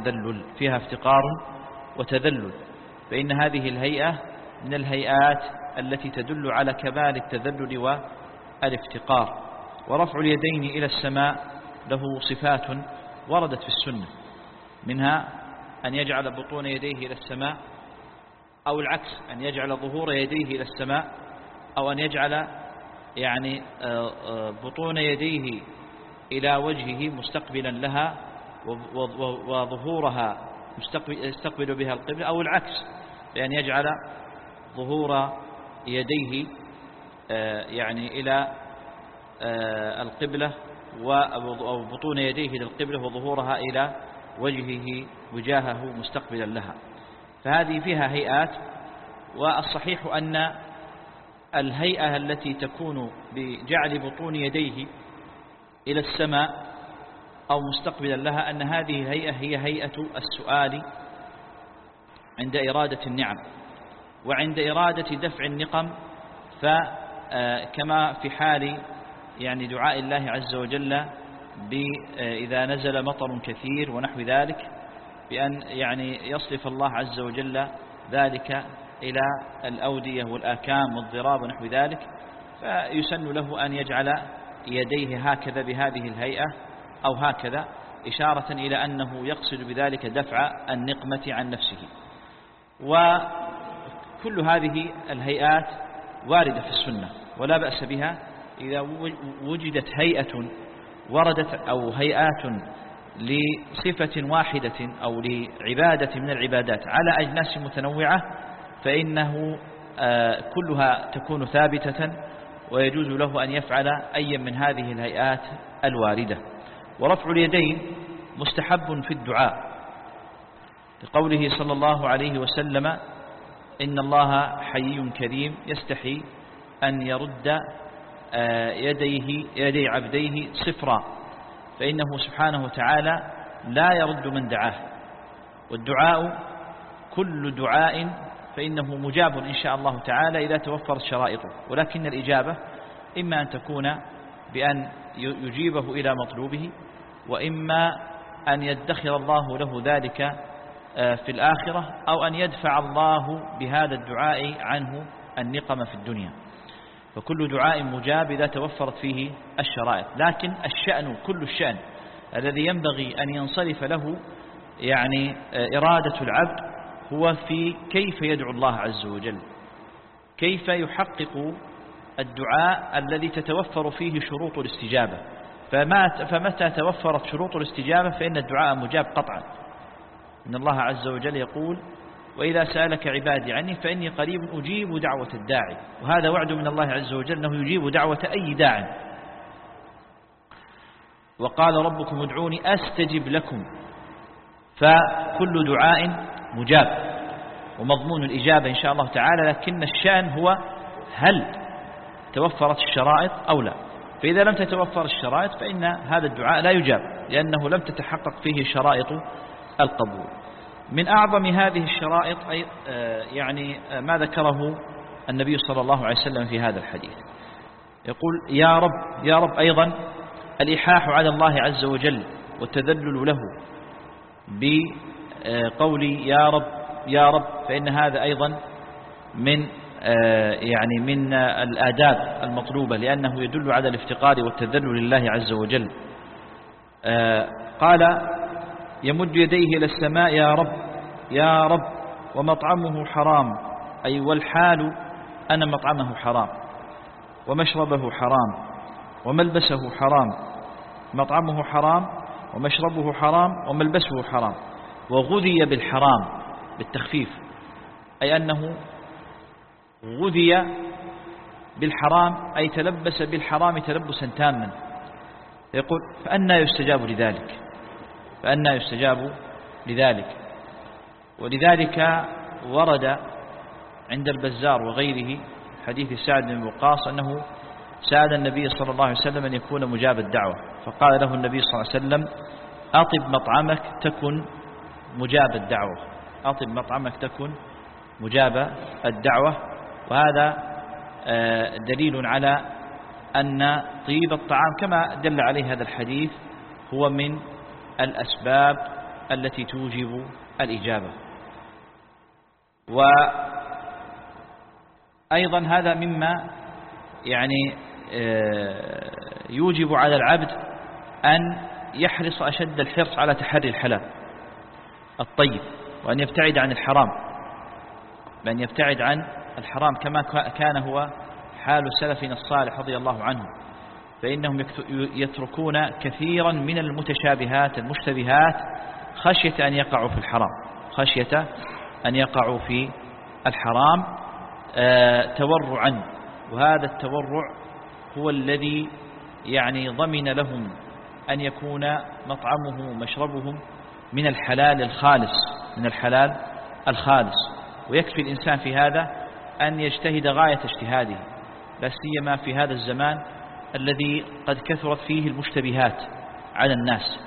وتذلل، فإن هذه الهيئة من الهيئات التي تدل على كمال التذلل والافتقار. ورفع اليدين إلى السماء له صفات وردت في السنة، منها أن يجعل بطون يديه إلى السماء، أو العكس أن يجعل ظهور يديه إلى السماء، أو أن يجعل يعني بطون يديه إلى وجهه مستقبلا لها وظهورها يستقبل بها القبلة، أو العكس بأن يجعل ظهور يديه يعني إلى القبلة أو بطون يديه إلى القبلة وظهورها إلى وجهه مستقبلا لها. فهذه فيها هيئات، والصحيح أن الهيئة التي تكون بجعل بطون يديه إلى السماء أو مستقبلا لها أن هذه الهيئة هي هيئة السؤال عند إرادة النعم، وعند إرادة دفع النقم فكما في حال يعني دعاء الله عز وجل إذا نزل مطر كثير ونحو ذلك، بأن يعني يصرف الله عز وجل ذلك إلى الأودية والآكام والضراب ونحو ذلك، فيسن له أن يجعل يديه هكذا بهذه الهيئة أو هكذا، إشارة إلى أنه يقصد بذلك دفع النقمة عن نفسه. وكل هذه الهيئات واردة في السنة ولا بأس بها إذا وجدت هيئة وردت أو هيئات لصفة واحدة أو لعبادة من العبادات على أجناس متنوعة، فإنه كلها تكون ثابتة ويجوز له أن يفعل أي من هذه الهيئات الواردة. ورفع اليدين مستحب في الدعاء لقوله صلى الله عليه وسلم: إن الله حيي كريم يستحي أن يرد يدي عبديه صفرا، فإنه سبحانه وتعالى لا يرد من دعاه، والدعاء كل دعاء فإنه مجاب إن شاء الله تعالى إذا توفرت شرائطه، ولكن الإجابة إما أن تكون بأن يجيبه إلى مطلوبه، وإما أن يدخر الله له ذلك في الآخرة، أو أن يدفع الله بهذا الدعاء عنه النقم في الدنيا. فكل دعاء مجاب إذا توفرت فيه الشرائط، لكن كل الشأن الذي ينبغي أن ينصرف له يعني إرادة العبد هو في كيف يدعو الله عز وجل، كيف يحقق الدعاء الذي تتوفر فيه شروط الاستجابة. فمتى توفرت شروط الاستجابة فإن الدعاء مجاب قطعا. إن الله عز وجل يقول: وإذا سألك عبادي عني فإني قريب أجيب دعوة الداعي، وهذا وعد من الله عز وجل أنه يجيب دعوة أي داع. وقال ربكم ادعوني أستجب لكم، فكل دعاء مجاب ومضمون الإجابة إن شاء الله تعالى، لكن الشأن هو هل توفرت الشرائط أو لا. فإذا لم تتوفر الشرائط فإن هذا الدعاء لا يجاب، لأنه لم تتحقق فيه شرائط القبول. من أعظم هذه الشرائط يعني ما ذكره النبي صلى الله عليه وسلم في هذا الحديث، يقول: يا رب يا رب. أيضا الإلحاح على الله عز وجل والتذلل له بقول يا رب يا رب، فإن هذا أيضا من يعني من الآداب المطلوبة، لأنه يدل على الافتقار والتذلل لله عز وجل. قال: يمد يديه إلى السماء: يا رب يا رب. ومطعمه حرام، أي والحال أن مطعمه حرام، ومشربه حرام، وملبسه حرام. مطعمه حرام ومشربه حرام وملبسه حرام. وغذي بالحرام بالتخفيف، أي أنه غذي بالحرام أي تلبس بالحرام تلبسا تاما. يقول فأنى يستجاب لذلك، فأنى يستجاب لذلك. ولذلك ورد عند البزار وغيره حديث سعد بن وقاص أنه سأل النبي صلى الله عليه وسلم أن يكون مجاب الدعوة، فقال له النبي صلى الله عليه وسلم أطب مطعمك تكن مجاب الدعوة، أطب مطعمك تكن مجاب الدعوة. وهذا دليل على أن طيب الطعام كما دل عليه هذا الحديث هو من الأسباب التي توجب الإجابة. وأيضا هذا مما يعني يوجب على العبد أن يحرص أشد الحرص على تحري الحلال الطيب، وأن يبتعد عن الحرام، بأن يبتعد عن الحرام كما كان هو حال سلفنا الصالح رضي الله عنه، فإنهم يتركون كثيرا من المتشابهات المشتبهات خشية أن يقعوا في الحرام، خشية أن يقعوا في الحرام تورعا. وهذا التورع هو الذي يعني ضمن لهم أن يكون مطعمهم ومشربهم من الحلال الخالص، من الحلال الخالص. ويكفي الإنسان في هذا أن يجتهد غاية اجتهاده، لا سيما في هذا الزمان الذي قد كثرت فيه المشتبهات على الناس،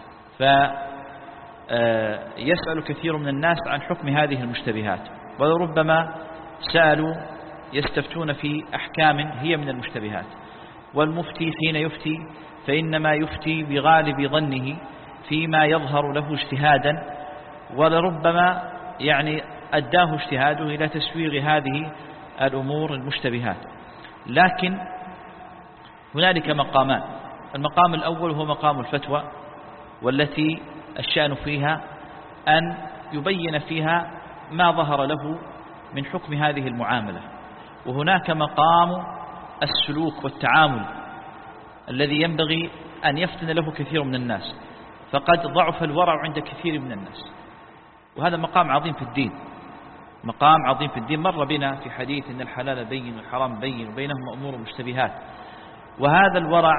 فيسأل كثير من الناس عن حكم هذه المشتبهات، ولربما سألوا يستفتون في أحكام هي من المشتبهات. والمفتي حين يفتي فإنما يفتي بغالب ظنه فيما يظهر له اجتهادا، ولربما يعني أداه اجتهاده إلى تسويغ هذه الأمور المشتبهات. لكن هنالك مقامان، المقام الأول هو مقام الفتوى، والتي الشأن فيها أن يبين فيها ما ظهر له من حكم هذه المعاملة. وهناك مقام السلوك والتعامل الذي ينبغي أن يفتن له كثير من الناس، فقد ضعف الورع عند كثير من الناس، وهذا مقام عظيم في الدين، مقام عظيم في الدين. مر بنا في حديث إن الحلال بين والحرام بين وبينهما أمور مشتبهات. وهذا الورع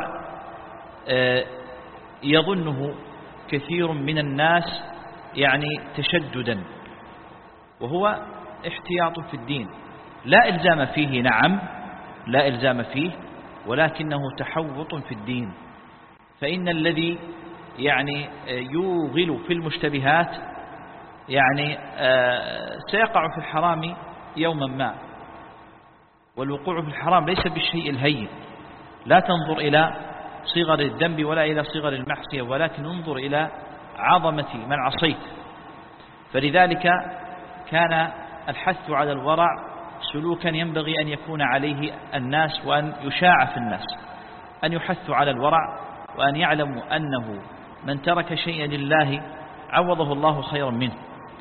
يظنه كثير من الناس يعني تشددا، وهو احتياط في الدين، لا إلزام فيه، نعم لا إلزام فيه، ولكنه تحوط في الدين. فإن الذي يعني يوغل في المشتبهات يعني سيقع في الحرام يوما ما. والوقوع في الحرام ليس بالشيء الهين، لا تنظر إلى صغر الذنب ولا إلى صغر المعصية، ولكن انظر إلى عظمة من عصيت. فلذلك كان الحث على الورع سلوكا ينبغي أن يكون عليه الناس، وأن يشاع في الناس، أن يحثوا على الورع، وأن يعلموا أنه من ترك شيئا لله عوضه الله خيرا منه،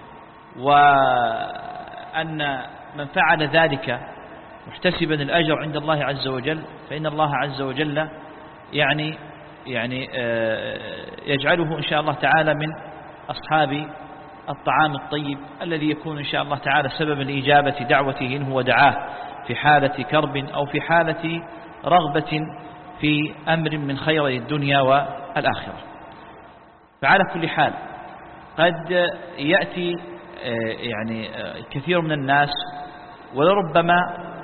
وأن من فعل ذلك محتسبا الأجر عند الله عز وجل فإن الله عز وجل يعني يجعله إن شاء الله تعالى من أصحاب الطعام الطيب الذي يكون إن شاء الله تعالى سببا لإجابة دعوته إن هو دعاه في حالة كرب أو في حالة رغبة في أمر من خير الدنيا والآخرة. فعلى كل حال قد يأتي يعني كثير من الناس ولربما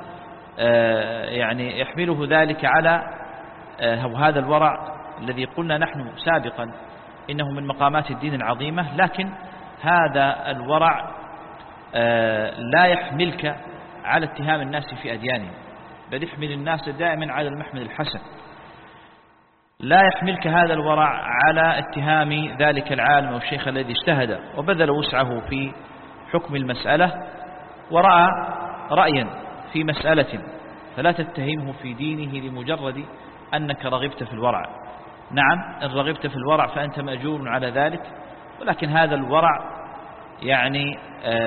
يعني يحمله ذلك على هذا الورع الذي قلنا نحن سابقا إنه من مقامات الدين العظيمة، لكن هذا الورع لا يحملك على اتهام الناس في أديانهم، بل يحمل الناس دائما على المحمل الحسن. لا يحملك هذا الورع على اتهام ذلك العالم أو الشيخ الذي اجتهد وبذل وسعه في حكم المسألة ورأى رأيا في مسألة، فلا تتهمه في دينه لمجرد أنك رغبت في الورع. نعم إن رغبت في الورع فأنت مأجور على ذلك، ولكن هذا الورع يعني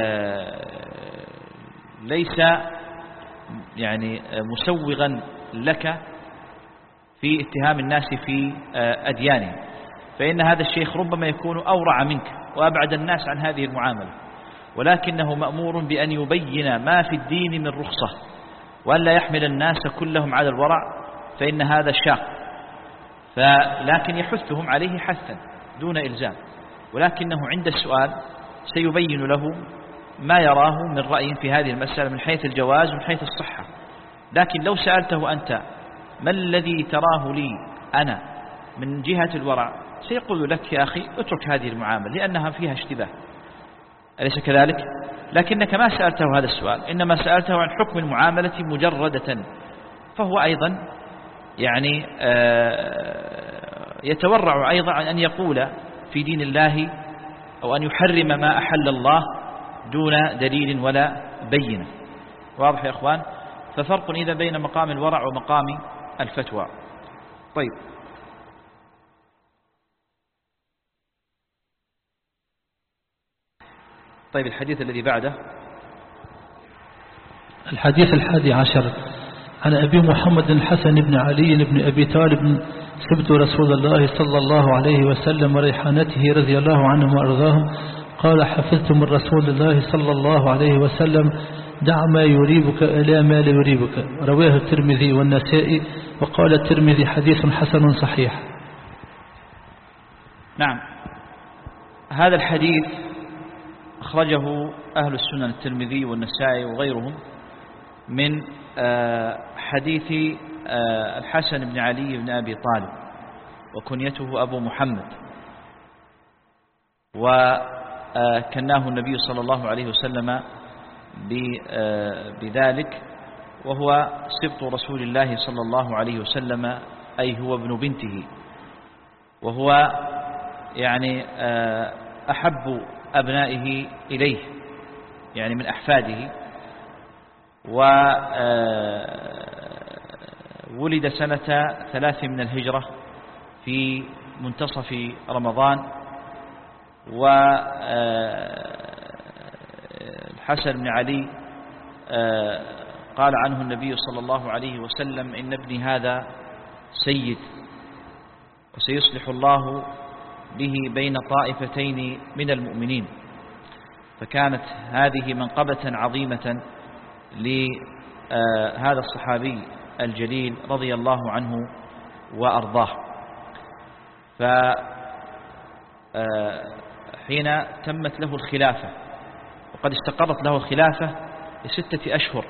ليس يعني مسوغا لك في اتهام الناس في أديانهم، فإن هذا الشيخ ربما يكون أورع منك وأبعد الناس عن هذه المعاملة، ولكنه مأمور بأن يبين ما في الدين من رخصة وأن لا يحمل الناس كلهم على الورع فإن هذا شاق، لكن يحثهم عليه حثا دون إلزام، ولكنه عند السؤال سيبين له ما يراه من رأي في هذه المسألة من حيث الجواز ومن حيث الصحة. لكن لو سألته أنت ما الذي تراه لي أنا من جهة الورع، سيقول لك يا أخي اترك هذه المعاملة لأنها فيها اشتباه، أليس كذلك؟ لكنك ما سألته هذا السؤال، إنما سألته عن حكم المعاملة مجردة، فهو أيضا يعني يتورع أيضا عن أن يقول في دين الله أو أن يحرم ما أحل الله دون دليل ولا بينة. واضح يا أخوان؟ ففرق إذا بين مقام الورع ومقام الفتوى. طيب الحديث الذي بعده. الحديث 11 عن أبي محمد الحسن بن علي بن أبي طالب سبت رسول الله صلى الله عليه وسلم وريحانته رضي الله عنهم وأرضاهم قال: حفظت من رسول الله صلى الله عليه وسلم: دع ما يريبك إلى ما لا يريبك. رواه الترمذي والنسائي، وقال الترمذي: حديث حسن صحيح. نعم، هذا الحديث أخرجه أهل السنن الترمذي والنسائي وغيرهم من حديث الحسن بن علي بن أبي طالب وكنيته أبو محمد، وكناه النبي صلى الله عليه وسلم بذلك، وهو سبط رسول الله صلى الله عليه وسلم، أي هو ابن بنته، وهو يعني أحب أبنائه إليه يعني من أحفاده، وولد سنة 3 من الهجرة في منتصف رمضان. والحسن بن علي قال عنه النبي صلى الله عليه وسلم: إن ابني هذا سيد وسيصلح الله به بين طائفتين من المؤمنين. فكانت هذه منقبة عظيمة لهذا الصحابي الجليل رضي الله عنه وأرضاه. فحين تمت له الخلافة، وقد استقرت له الخلافة ل6 أشهر،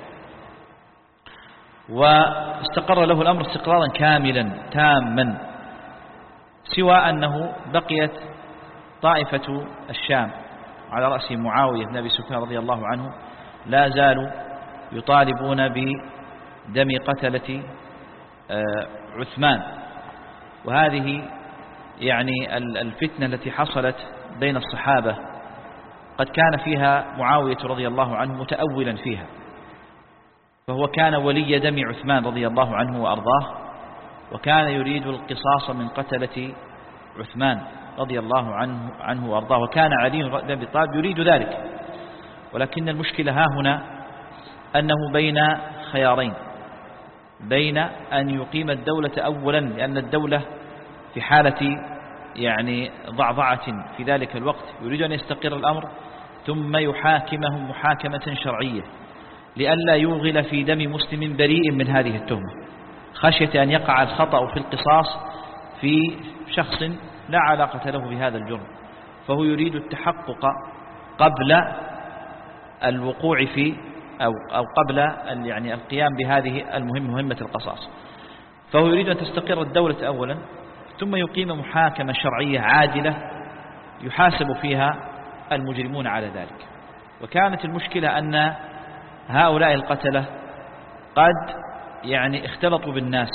واستقر له الأمر استقرارا كاملا تاما، سوى أنه بقيت طائفة الشام على رأس معاوية بن أبي سفيان رضي الله عنه لا زالوا يطالبون بدم قتلة عثمان. وهذه يعني الفتنة التي حصلت بين الصحابة قد كان فيها معاوية رضي الله عنه متأولا فيها، فهو كان ولي دم عثمان رضي الله عنه وأرضاه، وكان يريد القصاص من قتلة عثمان رضي الله عنه وأرضاه، وكان علي بن أبي طالب يريد ذلك. ولكن المشكلة ها هنا أنه بين خيارين: بين أن يقيم الدولة أولا، لأن الدولة في حالة يعني ضعضعة في ذلك الوقت، يريد أن يستقر الأمر، ثم يحاكمهم محاكمة شرعية لئلا يوغل في دم مسلم بريء من هذه التهمة، خشية أن يقع الخطأ في القصاص في شخص لا علاقة له بهذا الجرم، فهو يريد التحقق قبل الوقوع في أو قبل يعني القيام بهذه مهمة القصاص. فهو يريد أن تستقر الدولة أولا، ثم يقيم محاكمة شرعية عادلة يحاسب فيها المجرمون على ذلك. وكانت المشكلة أن هؤلاء القتلة قد يعني اختلطوا بالناس،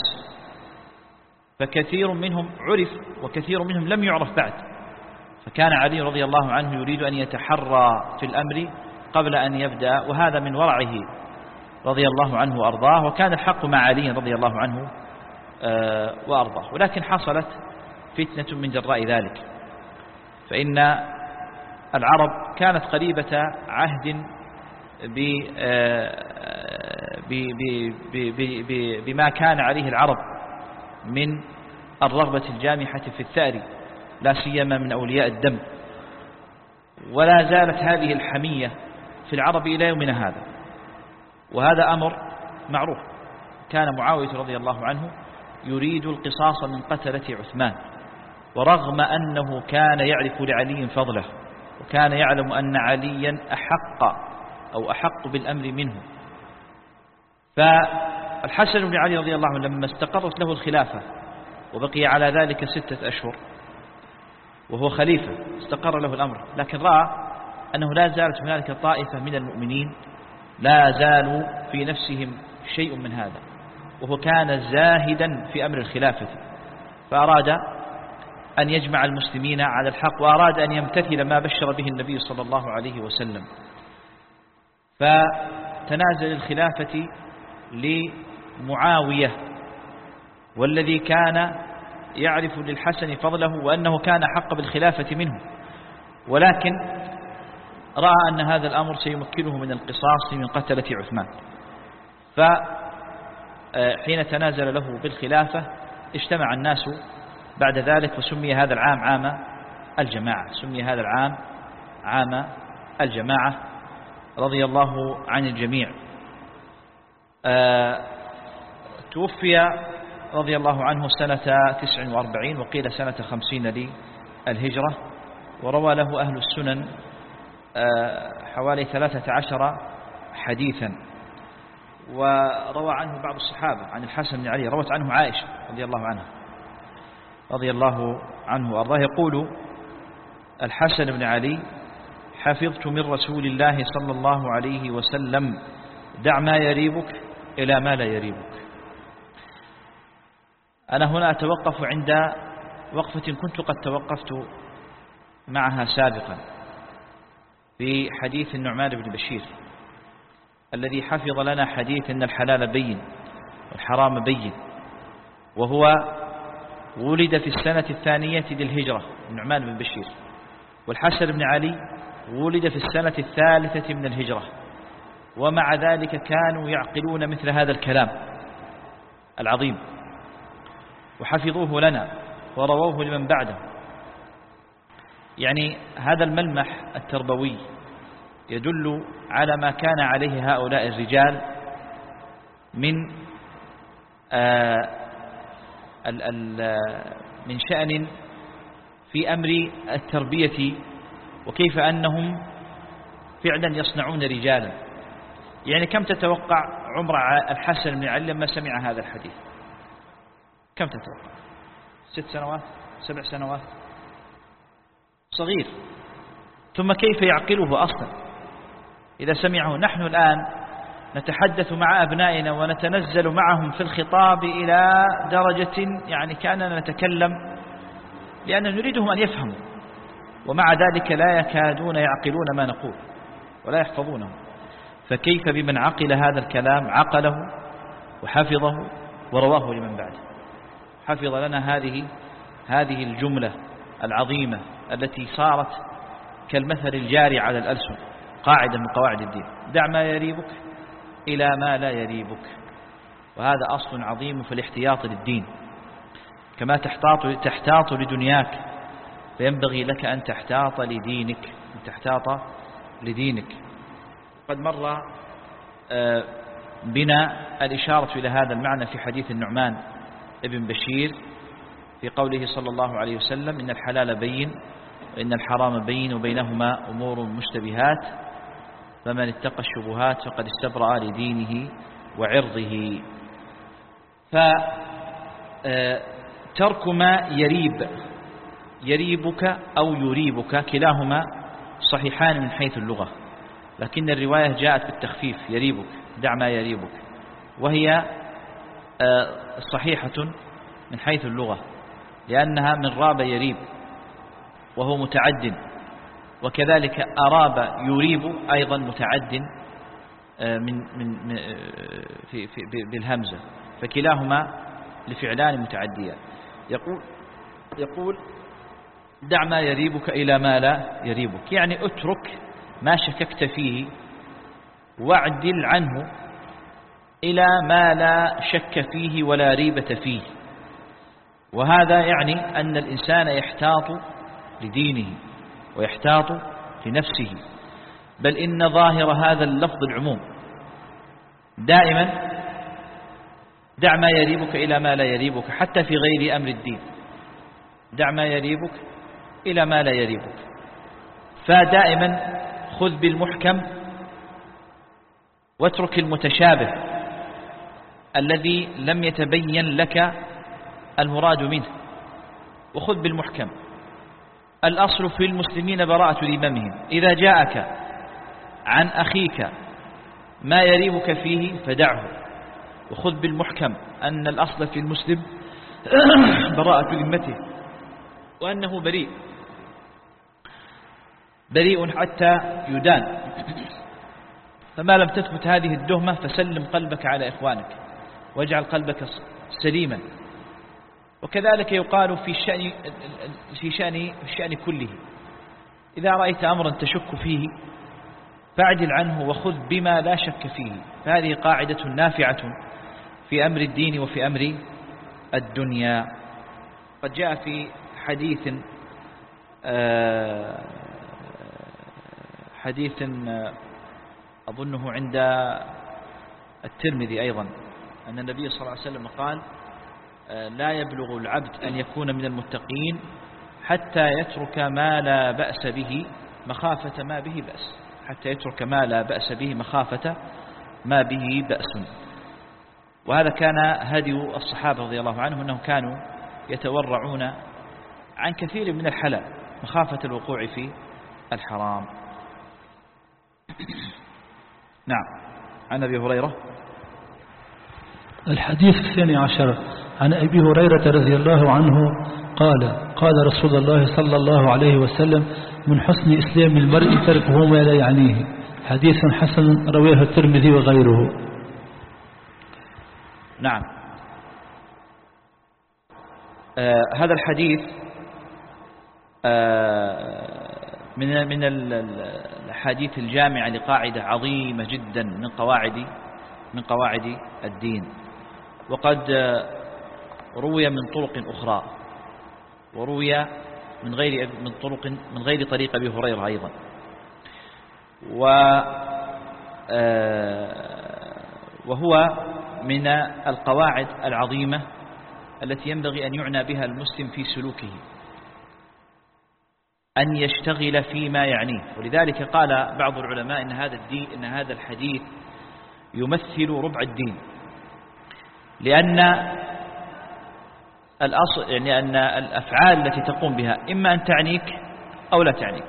فكثير منهم عرف وكثير منهم لم يعرف بعد. فكان علي رضي الله عنه يريد أن يتحرى في الأمر قبل أن يبدأ، وهذا من ورعه رضي الله عنه وأرضاه، وكان الحق مع علي رضي الله عنه وأرضاه. ولكن حصلت فتنة من جراء ذلك، فإن العرب كانت قريبة عهد بما كان عليه العرب من الرغبة الجامحة في الثأر، لا سيما من أولياء الدم، ولا زالت هذه الحمية في العرب إلى يومنا هذا. وهذا أمر معروف، كان معاوية رضي الله عنه يريد القصاص من قتلة عثمان، ورغم أنه كان يعرف لعلي فضله وكان يعلم أن عليا أحق بالأمر منه. فالحسن بن علي رضي الله عنه لما استقرت له الخلافة وبقي على ذلك 6 أشهر وهو خليفة استقر له الأمر، لكن رأى أنه لا زالت هنالك طائفة من المؤمنين لا زالوا في نفسهم شيء من هذا، وهو كان زاهدا في أمر الخلافة، فأراد أن يجمع المسلمين على الحق، وأراد أن يمتثل ما بشر به النبي صلى الله عليه وسلم، فتنازل الخلافة لمعاوية، والذي كان يعرف للحسن فضله وأنه كان حق بالخلافة منه، ولكن رأى أن هذا الأمر سيمكنه من القصاص من قتلة عثمان. فحين تنازل له بالخلافة اجتمع الناس بعد ذلك، وسمي هذا العام عام الجماعة، سمي هذا العام عام الجماعة رضي الله عن الجميع. توفي رضي الله عنه سنة 49 وقيل سنة 50 للهجرة، وروى له أهل السنن حوالي 13 حديثا، وروى عنه بعض الصحابة عن الحسن بن علي، روت عنه عائشة رضي الله عنه وأرضاه، يقول الحسن بن علي: حفظت من رسول الله صلى الله عليه وسلم دع ما يريبك إلى ما لا يريبك. أنا هنا أتوقف عند وقفة كنت قد توقفت معها سابقا في حديث النعمان بن بشير الذي حفظ لنا حديث أن الحلال بين والحرام بين، وهو ولد في السنة 2 للهجرة النعمان بن بشير، والحسن بن علي ولد في السنة 3 من الهجرة، ومع ذلك كانوا يعقلون مثل هذا الكلام العظيم وحفظوه لنا ورووه لمن بعده. يعني هذا الملمح التربوي يدل على ما كان عليه هؤلاء الرجال من شأن في أمر التربية، وكيف أنهم فعلا يصنعون رجالا. يعني كم تتوقع عمر الحسن بن علي لما سمع هذا الحديث؟ كم تتوقع؟ 6 سنوات 7 سنوات؟ صغير. ثم كيف يعقله أصلا إذا سمعه؟ نحن الآن نتحدث مع أبنائنا ونتنزل معهم في الخطاب إلى درجة يعني كأننا نتكلم لأننا نريدهم أن يفهموا، ومع ذلك لا يكادون يعقلون ما نقول ولا يحفظونه. فكيف بمن عقل هذا الكلام، عقله وحفظه ورواه لمن بعده؟ حفظ لنا هذه الجملة العظيمة التي صارت كالمثل الجاري على الألسن، قاعدة من قواعد الدين: دع ما يريبك إلى ما لا يريبك. وهذا أصل عظيم في الاحتياط للدين، كما تحتاط لدنياك فينبغي لك أن تحتاط لدينك. قد مر بنا الإشارة إلى هذا المعنى في حديث النعمان ابن بشير في قوله صلى الله عليه وسلم: إن الحلال بين وإن الحرام بين وبينهما أمور مشتبهات فمن اتقى الشبهات فقد استبرأ لدينه وعرضه. فترك ما يريبك أو يريبك كلاهما صحيحان من حيث اللغة، لكن الرواية جاءت بالتخفيف: يريبك، دع ما يريبك، وهي صحيحة من حيث اللغة لأنها من راب يريب وهو متعد، وكذلك أراب يريب أيضا متعد بالهمزة، فكلاهما لفعلان متعديان. يقول دع ما يريبك إلى ما لا يريبك، يعني اترك ما شككت فيه واعدل عنه إلى ما لا شك فيه ولا ريبة فيه. وهذا يعني أن الإنسان يحتاط لدينه ويحتاط لنفسه، بل إن ظاهر هذا اللفظ العموم. دائما دع ما يريبك إلى ما لا يريبك حتى في غير أمر الدين. دع ما يريبك إلى ما لا يريبك. فدائما خذ بالمحكم واترك المتشابه الذي لم يتبين لك المراد منه، وخذ بالمحكم. الأصل في المسلمين براءة ذممهم. إذا جاءك عن أخيك ما يريبك فيه فدعه، وخذ بالمحكم أن الأصل في المسلم براءة ذمته، وأنه بريء حتى يدان. فما لم تثبت هذه الدهمة فسلم قلبك على إخوانك واجعل قلبك سليما. وكذلك يقال في شأن كله. إذا رأيت أمرا تشك فيه فاعدل عنه وخذ بما لا شك فيه. فهذه قاعدة نافعة في أمر الدين وفي أمر الدنيا. قد جاء في حديث أظنه عند الترمذي أيضا أن النبي صلى الله عليه وسلم قال: لا يبلغ العبد أن يكون من المتقين حتى يترك ما لا بأس به مخافة ما به بأس. حتى يترك ما لا بأس به مخافة ما به بأس. وهذا كان هدي الصحابة رضي الله عنهم، أنهم كانوا يتورعون عن كثير من الحلال مخافة الوقوع في الحرام. نعم. عن أبي هريرة. الحديث 12 عن أبي هريرة رضي الله عنه قال رسول الله صلى الله عليه وسلم: من حسن إسلام المرء تركه ما لا يعنيه. حديث حسن رواه الترمذي وغيره. نعم. هذا الحديث من الحديث الجامعة لقاعدة عظيمة جدا من قواعد الدين. وقد روي من طرق أخرى، وروي من غير طريق أبي هريرة أيضا. وهو من القواعد العظيمة التي ينبغي أن يعنى بها المسلم في سلوكه، أن يشتغل فيما يعنيه. ولذلك قال بعض العلماء إن هذا الحديث يمثل ربع الدين، لأن الأصل يعني أن الأفعال التي تقوم بها إما أن تعنيك أو لا تعنيك،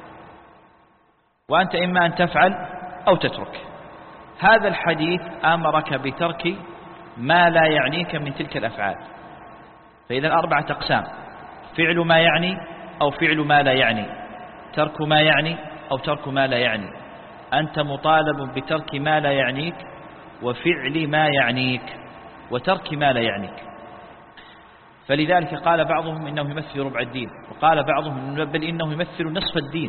وأنت إما أن تفعل أو تترك. هذا الحديث أمرك بترك ما لا يعنيك من تلك الأفعال. فإذا 4 أقسام: فعل ما يعني أو فعل ما لا يعني، ترك ما يعني أو ترك ما لا يعني. أنت مطالب بترك ما لا يعنيك وفعل ما يعنيك وترك ما لا يعنيك. فلذلك قال بعضهم إنه يمثل ربع الدين، وقال بعضهم بل إنه يمثل نصف الدين،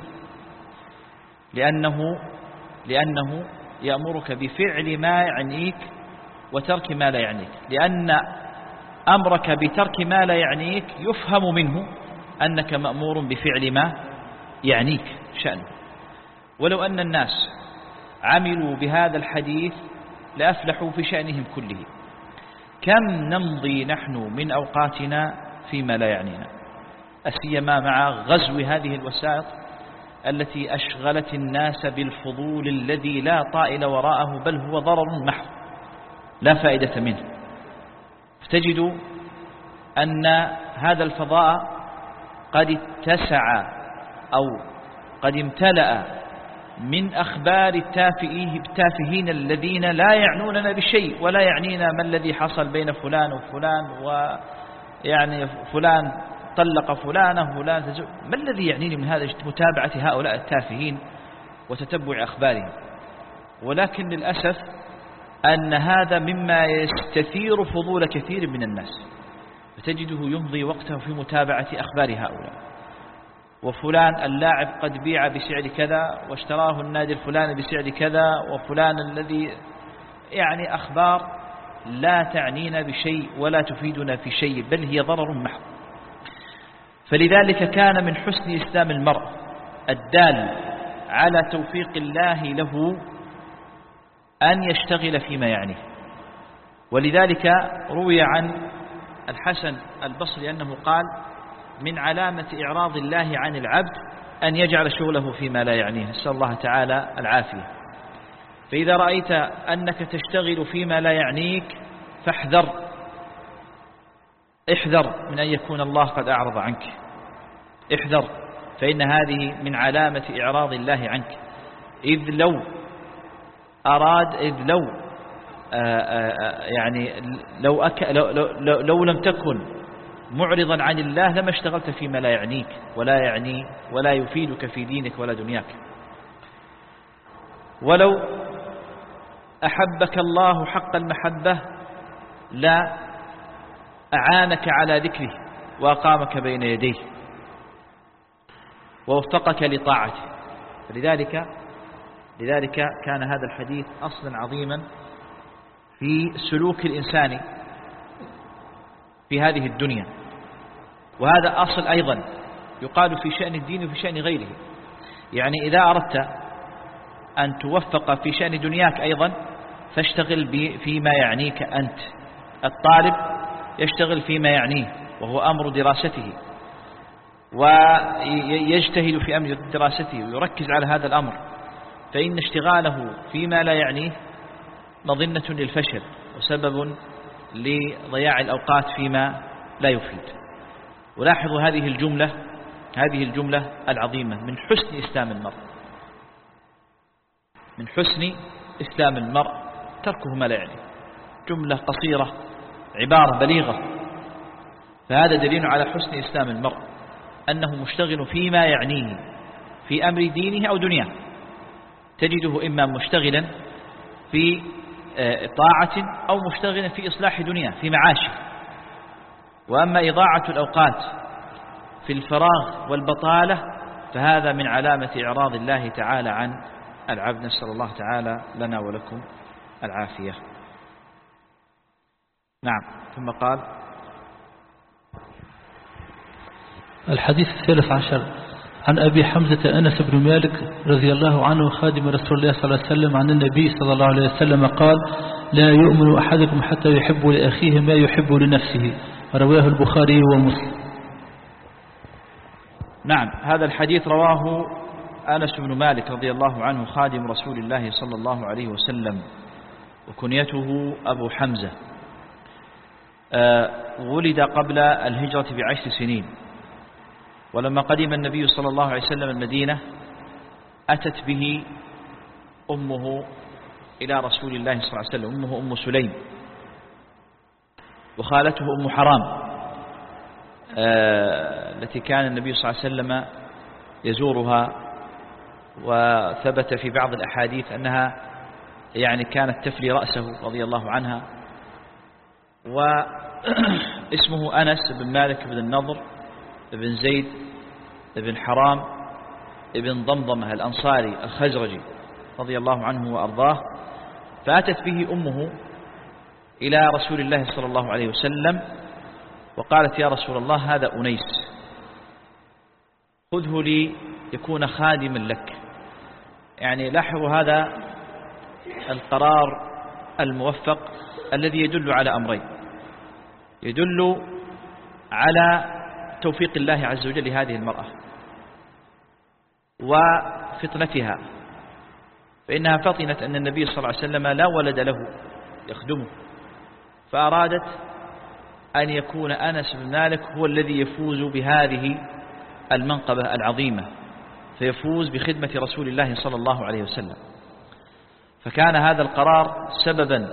لأنه يأمرك بفعل ما يعنيك وترك ما لا يعنيك. لأن أمرك بترك ما لا يعنيك يفهم منه أنك مأمور بفعل ما يعنيك شأنه. ولو أن الناس عملوا بهذا الحديث لأفلحوا في شأنهم كله. كم نمضي نحن من أوقاتنا فيما لا يعنينا، أسيما مع غزو هذه الوسائط التي أشغلت الناس بالفضول الذي لا طائل وراءه، بل هو ضرر محض لا فائدة منه. فتجد أن هذا الفضاء قد اتسع أو قد امتلأ من أخبار التافهين الذين لا يعنوننا بشيء، ولا يعنينا ما الذي حصل بين فلان وفلان، ويعني فلان طلق فلانه فلان ما الذي يعنيني من هذا؟ متابعة هؤلاء التافهين وتتبع أخبارهم. ولكن للأسف أن هذا مما يستثير فضول كثير من الناس، فتجده يمضي وقته في متابعة أخبار هؤلاء. وفلان اللاعب قد بيع بسعر كذا، واشتراه النادي الفلاني بسعر كذا، وفلان الذي يعني أخبار لا تعنينا بشيء ولا تفيدنا في شيء، بل هي ضرر محض. فلذلك كان من حسن إسلام المرء الدال على توفيق الله له أن يشتغل فيما يعنيه ولذلك روي عن الحسن البصري أنه قال: من علامة إعراض الله عن العبد أن يجعل شغله فيما لا يعنيه. نسأل الله تعالى العافية. فإذا رأيت أنك تشتغل فيما لا يعنيك احذر من أن يكون الله قد أعرض عنك، احذر، فإن هذه من علامة إعراض الله عنك. إذ لو لم تكن معرضا عن الله لما اشتغلت فيما لا يعنيك ولا يفيدك في دينك ولا دنياك. ولو أحبك الله حق المحبة لا أعانك على ذكره وأقامك بين يديه ووفقك لطاعته. لذلك كان هذا الحديث أصلا عظيما في سلوك الإنسان في هذه الدنيا، وهذا أصل أيضا يقال في شأن الدين وفي شأن غيره. يعني إذا أردت أن توفق في شأن دنياك أيضا فاشتغل فيما يعنيك أنت. الطالب يشتغل فيما يعنيه وهو أمر دراسته، ويجتهد في أمر دراسته ويركز على هذا الأمر، فإن اشتغاله فيما لا يعنيه مظنة للفشل وسبب لضياع الأوقات فيما لا يفيد. ولاحظوا هذه الجملة العظيمة: من حسن إسلام المرء، من حسن إسلام المرء تركه ما لا يعنيه. جملة قصيرة، عبارة بليغة، فهذا دليل على حسن إسلام المرء، أنه مشتغل فيما يعنيه في أمر دينه أو دنياه. تجده إما مشتغلا في طاعة أو مشتغلا في إصلاح دنياه في معاشه. وأما إضاعة الأوقات في الفراغ والبطالة فهذا من علامة إعراض الله تعالى عن العبد. نسأل الله تعالى لنا ولكم العافية. نعم. ثم قال: الحديث 13 عن أبي حمزة أنس بن مالك رضي الله عنه خادم رسول الله صلى الله عليه وسلم عن النبي صلى الله عليه وسلم قال: لا يؤمن أحدكم حتى يحب لأخيه ما يحب لنفسه. رواه البخاري ومسلم. نعم. هذا الحديث رواه أنس بن مالك رضي الله عنه خادم رسول الله صلى الله عليه وسلم، وكنيته أبو حمزة. ولد قبل الهجرة ب10 سنين، ولما قدم النبي صلى الله عليه وسلم المدينة أتت به أمه إلى رسول الله صلى الله عليه وسلم. أمه أم سليم، وخالته أم حرام التي كان النبي صلى الله عليه وسلم يزورها، وثبت في بعض الأحاديث أنها يعني كانت تفلي رأسه رضي الله عنها. واسمه أنس بن مالك بن النضر بن زيد بن حرام بن ضمضمة الأنصاري الخزرجي رضي الله عنه وأرضاه. فأتت به أمه إلى رسول الله صلى الله عليه وسلم وقالت: يا رسول الله، هذا أنيس، خذه لي يكون خادما لك. يعني لاحظوا هذا القرار الموفق الذي يدل على أمرين: يدل على توفيق الله عز وجل لهذه المرأة وفطنتها، فإنها فطنت أن النبي صلى الله عليه وسلم لا ولد له يخدمه، فأرادت أن يكون أنس بن مالك هو الذي يفوز بهذه المنقبة العظيمة، فيفوز بخدمة رسول الله صلى الله عليه وسلم. فكان هذا القرار سببا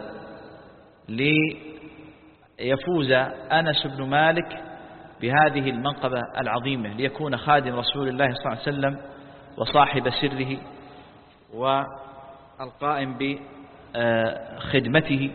ليفوز أنس بن مالك بهذه المنقبة العظيمة، ليكون خادم رسول الله صلى الله عليه وسلم وصاحب سره والقائم بخدمته.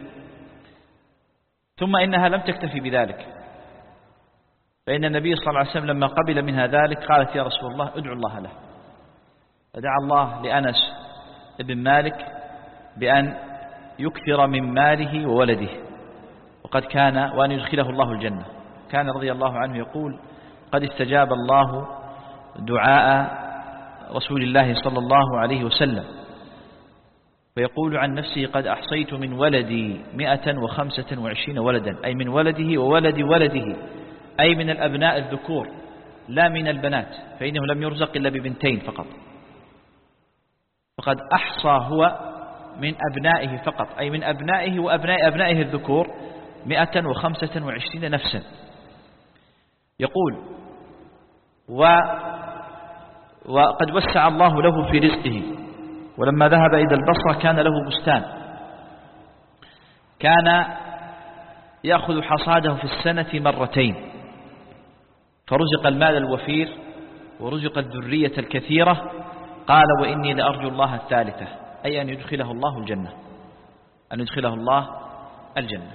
ثم إنها لم تكتفي بذلك، فإن النبي صلى الله عليه وسلم لما قبل منها ذلك قالت: يا رسول الله، ادعو الله له. فدعا الله لأنس بن مالك بأن يكثر من ماله وولده، وأن يدخله الله الجنة. كان رضي الله عنه يقول: قد استجاب الله دعاء رسول الله صلى الله عليه وسلم. ويقول عن نفسه قد أحصيت من ولدي 125 ولدا، أي من ولده وولد ولده، أي من الأبناء الذكور لا من البنات، فإنه لم يرزق إلا ببنتين فقط، فقد أحصى هو من أبنائه فقط، أي من أبنائه وأبناء أبنائه الذكور 125 نفسا. يقول وقد وسع الله له في رزقه، ولما ذهب إلى البصرة كان له بستان، كان يأخذ حصاده في السنة مرتين، فرزق المال الوفير ورزق الذرية الكثيرة. قال وإني لأرجو الله الثالثة، أي أن يدخله الله الجنة، أن يدخله الله الجنة.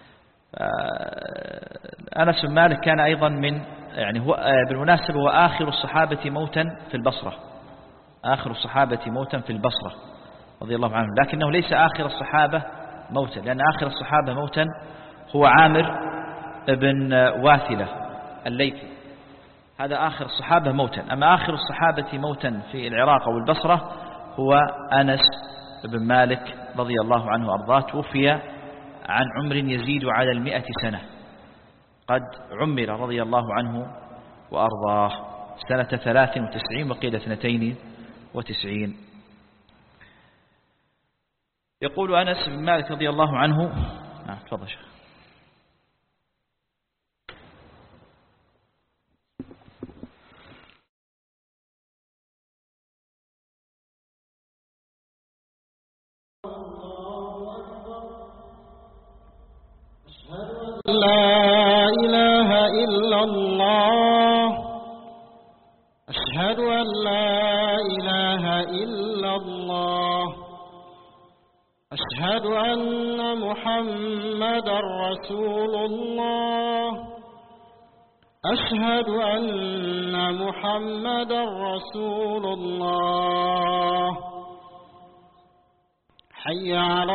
أنس بن مالك كان أيضا يعني هو بالمناسبة هو آخر الصحابة موتا في البصرة، آخر الصحابة موتا في البصرة رضي الله عنه، لكنه ليس آخر الصحابة موتا، لأن آخر الصحابة موتا هو عامر بن واثلة الليثي، هذا آخر الصحابة موتا. أما آخر الصحابة موتا في العراق أو البصرة هو أنس بن مالك رضي الله عنه وأرضاه، توفي عن عمر يزيد على 100 سنة، قد عمر رضي الله عنه وأرضاه سنة 93 وقيل 92. يقول أنس بن مالك رضي الله عنه، تفضل شيخ. لا إله إلا الله، أشهد أن لا إله إلا الله، أشهد أن محمدا رسول الله، أشهد أن محمدا رسول الله. حي على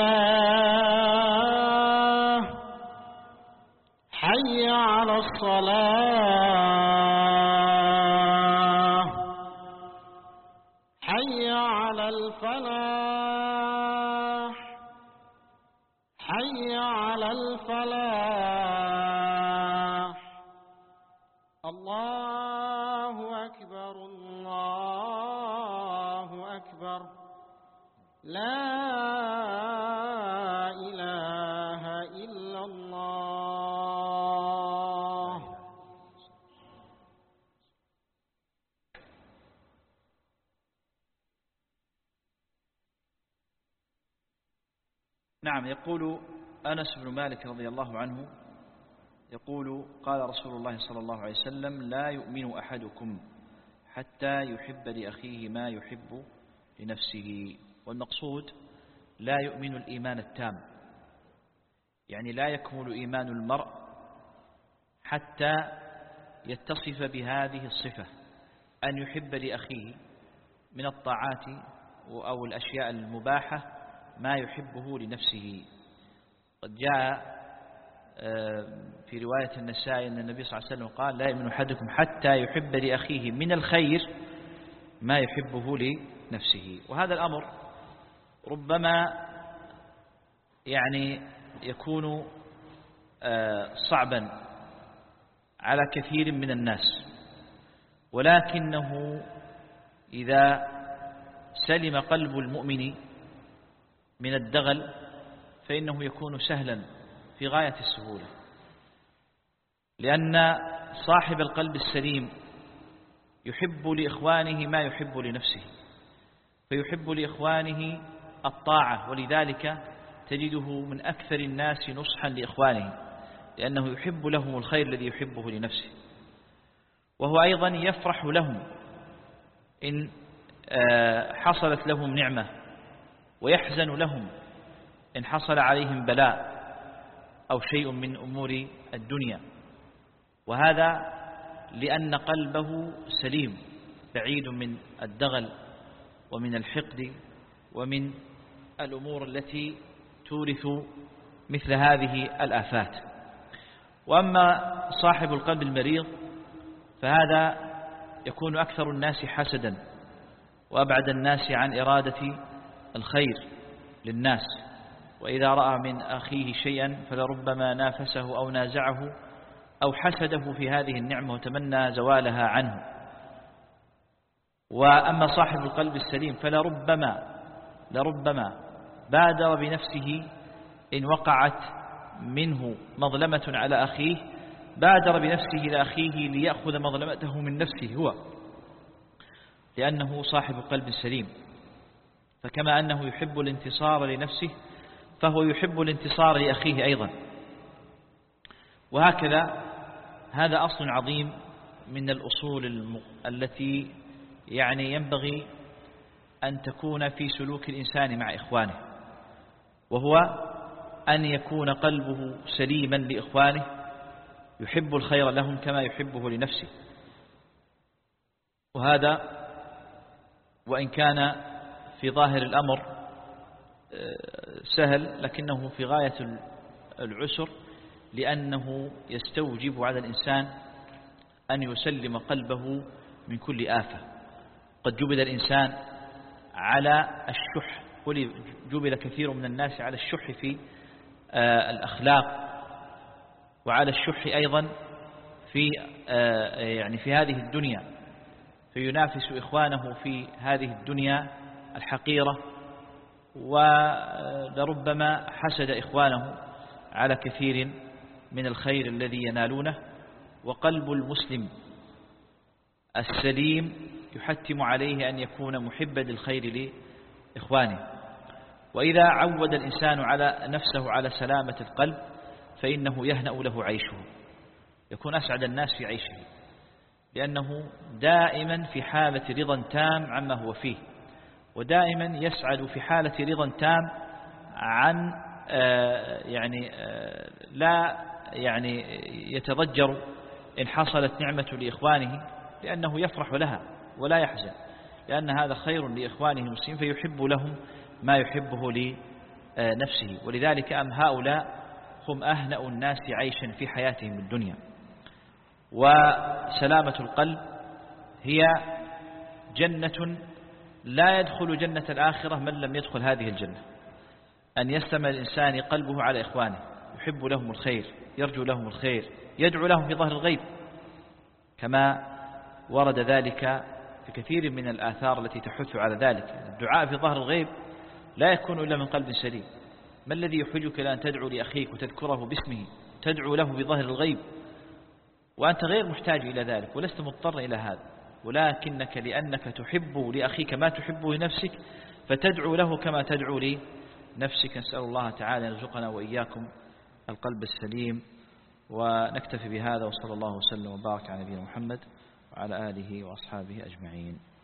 الصلاة، حي على الصلاة، حي على الفلاح، حي على الفلاح. الله أكبر، الله أكبر، لا إله إلا الله. نعم. يقول أنس بن مالك رضي الله عنه، يقول قال رسول الله صلى الله عليه وسلم لا يؤمن أحدكم حتى يحب لأخيه ما يحب لنفسه. والمقصود لا يؤمن الإيمان التام، يعني لا يكمل إيمان المرء حتى يتصف بهذه الصفة، أن يحب لأخيه من الطاعات أو الأشياء المباحة ما يحبه لنفسه. قد جاء في رواية النسائي أن النبي صلى الله عليه وسلم قال لا يؤمن أحدكم حتى يحب لأخيه من الخير ما يحبه لنفسه. وهذا الأمر ربما يعني يكون صعبا على كثير من الناس، ولكنه إذا سلم قلب المؤمن من الدغل فإنه يكون سهلا في غاية السهولة، لأن صاحب القلب السليم يحب لإخوانه ما يحب لنفسه، فيحب لإخوانه الطاعة، ولذلك تجده من أكثر الناس نصحا لإخوانه، لأنه يحب لهم الخير الذي يحبه لنفسه. وهو أيضا يفرح لهم إن حصلت لهم نعمة، ويحزن لهم إن حصل عليهم بلاء أو شيء من أمور الدنيا، وهذا لأن قلبه سليم بعيد من الدغل ومن الحقد ومن الأمور التي تورث مثل هذه الآفات. وأما صاحب القلب المريض فهذا يكون أكثر الناس حسدا وأبعد الناس عن إرادة الخير، للناس، وإذا رأى من أخيه شيئا فلربما نافسه أو نازعه أو حسده في هذه النعمة وتمنى زوالها عنه. وأما صاحب القلب السليم لربما بادر بنفسه إن وقعت منه مظلمة على أخيه، بادر بنفسه إلى أخيه ليأخذ مظلمته من نفسه هو، لأنه صاحب قلب سليم. فكما أنه يحب الانتصار لنفسه فهو يحب الانتصار لأخيه أيضا. وهكذا هذا أصل عظيم من الأصول التي يعني ينبغي أن تكون في سلوك الإنسان مع إخوانه، وهو أن يكون قلبه سليما لإخوانه، يحب الخير لهم كما يحبه لنفسه. وهذا وإن كان في ظاهر الأمر سهل لكنه في غاية العسر، لأنه يستوجب على الإنسان أن يسلم قلبه من كل آفة. قد جبل الإنسان على الشح، جبل كثير من الناس على الشح في الأخلاق، وعلى الشح أيضا في في هذه الدنيا، فينافس إخوانه في هذه الدنيا الحقيرة، ولربما حسد إخوانه على كثير من الخير الذي ينالونه. وقلب المسلم السليم يحتم عليه أن يكون محبا للخير لإخوانه. وإذا عود الإنسان على نفسه على سلامة القلب فإنه يهنأ له عيشه، يكون أسعد الناس في عيشه، لأنه دائما في حالة رضا تام عما هو فيه، ودائما يسعد في حالة رضا تام عن لا يتضجر إن حصلت نعمة لإخوانه، لأنه يفرح لها ولا يحزن، لأن هذا خير لإخوانه المسلمين فيحب لهم ما يحبه لنفسه. ولذلك هؤلاء هم أهنأ الناس عيشا في حياتهم الدنيا. وسلامة القلب هي جنة لا يدخل جنة الآخرة من لم يدخل هذه الجنة، أن يستمع الإنسان قلبه على إخوانه، يحب لهم الخير، يرجو لهم الخير، يدعو لهم في ظهر الغيب، كما ورد ذلك في كثير من الآثار التي تحث على ذلك. الدعاء في ظهر الغيب لا يكون إلا من قلب سليم. ما الذي يحرجك لأن تدعو لأخيك وتذكره باسمه، تدعو له في ظهر الغيب وأنت غير محتاج إلى ذلك ولست مضطر إلى هذا، ولكنك لأنك تحب لأخيك ما تحبه لنفسك فتدعو له كما تدعو لنفسك. نسأل الله تعالى أن يرزقنا وإياكم القلب السليم. ونكتفي بهذا، وصلى الله وسلم وبارك على نبينا محمد وعلى آله وأصحابه أجمعين.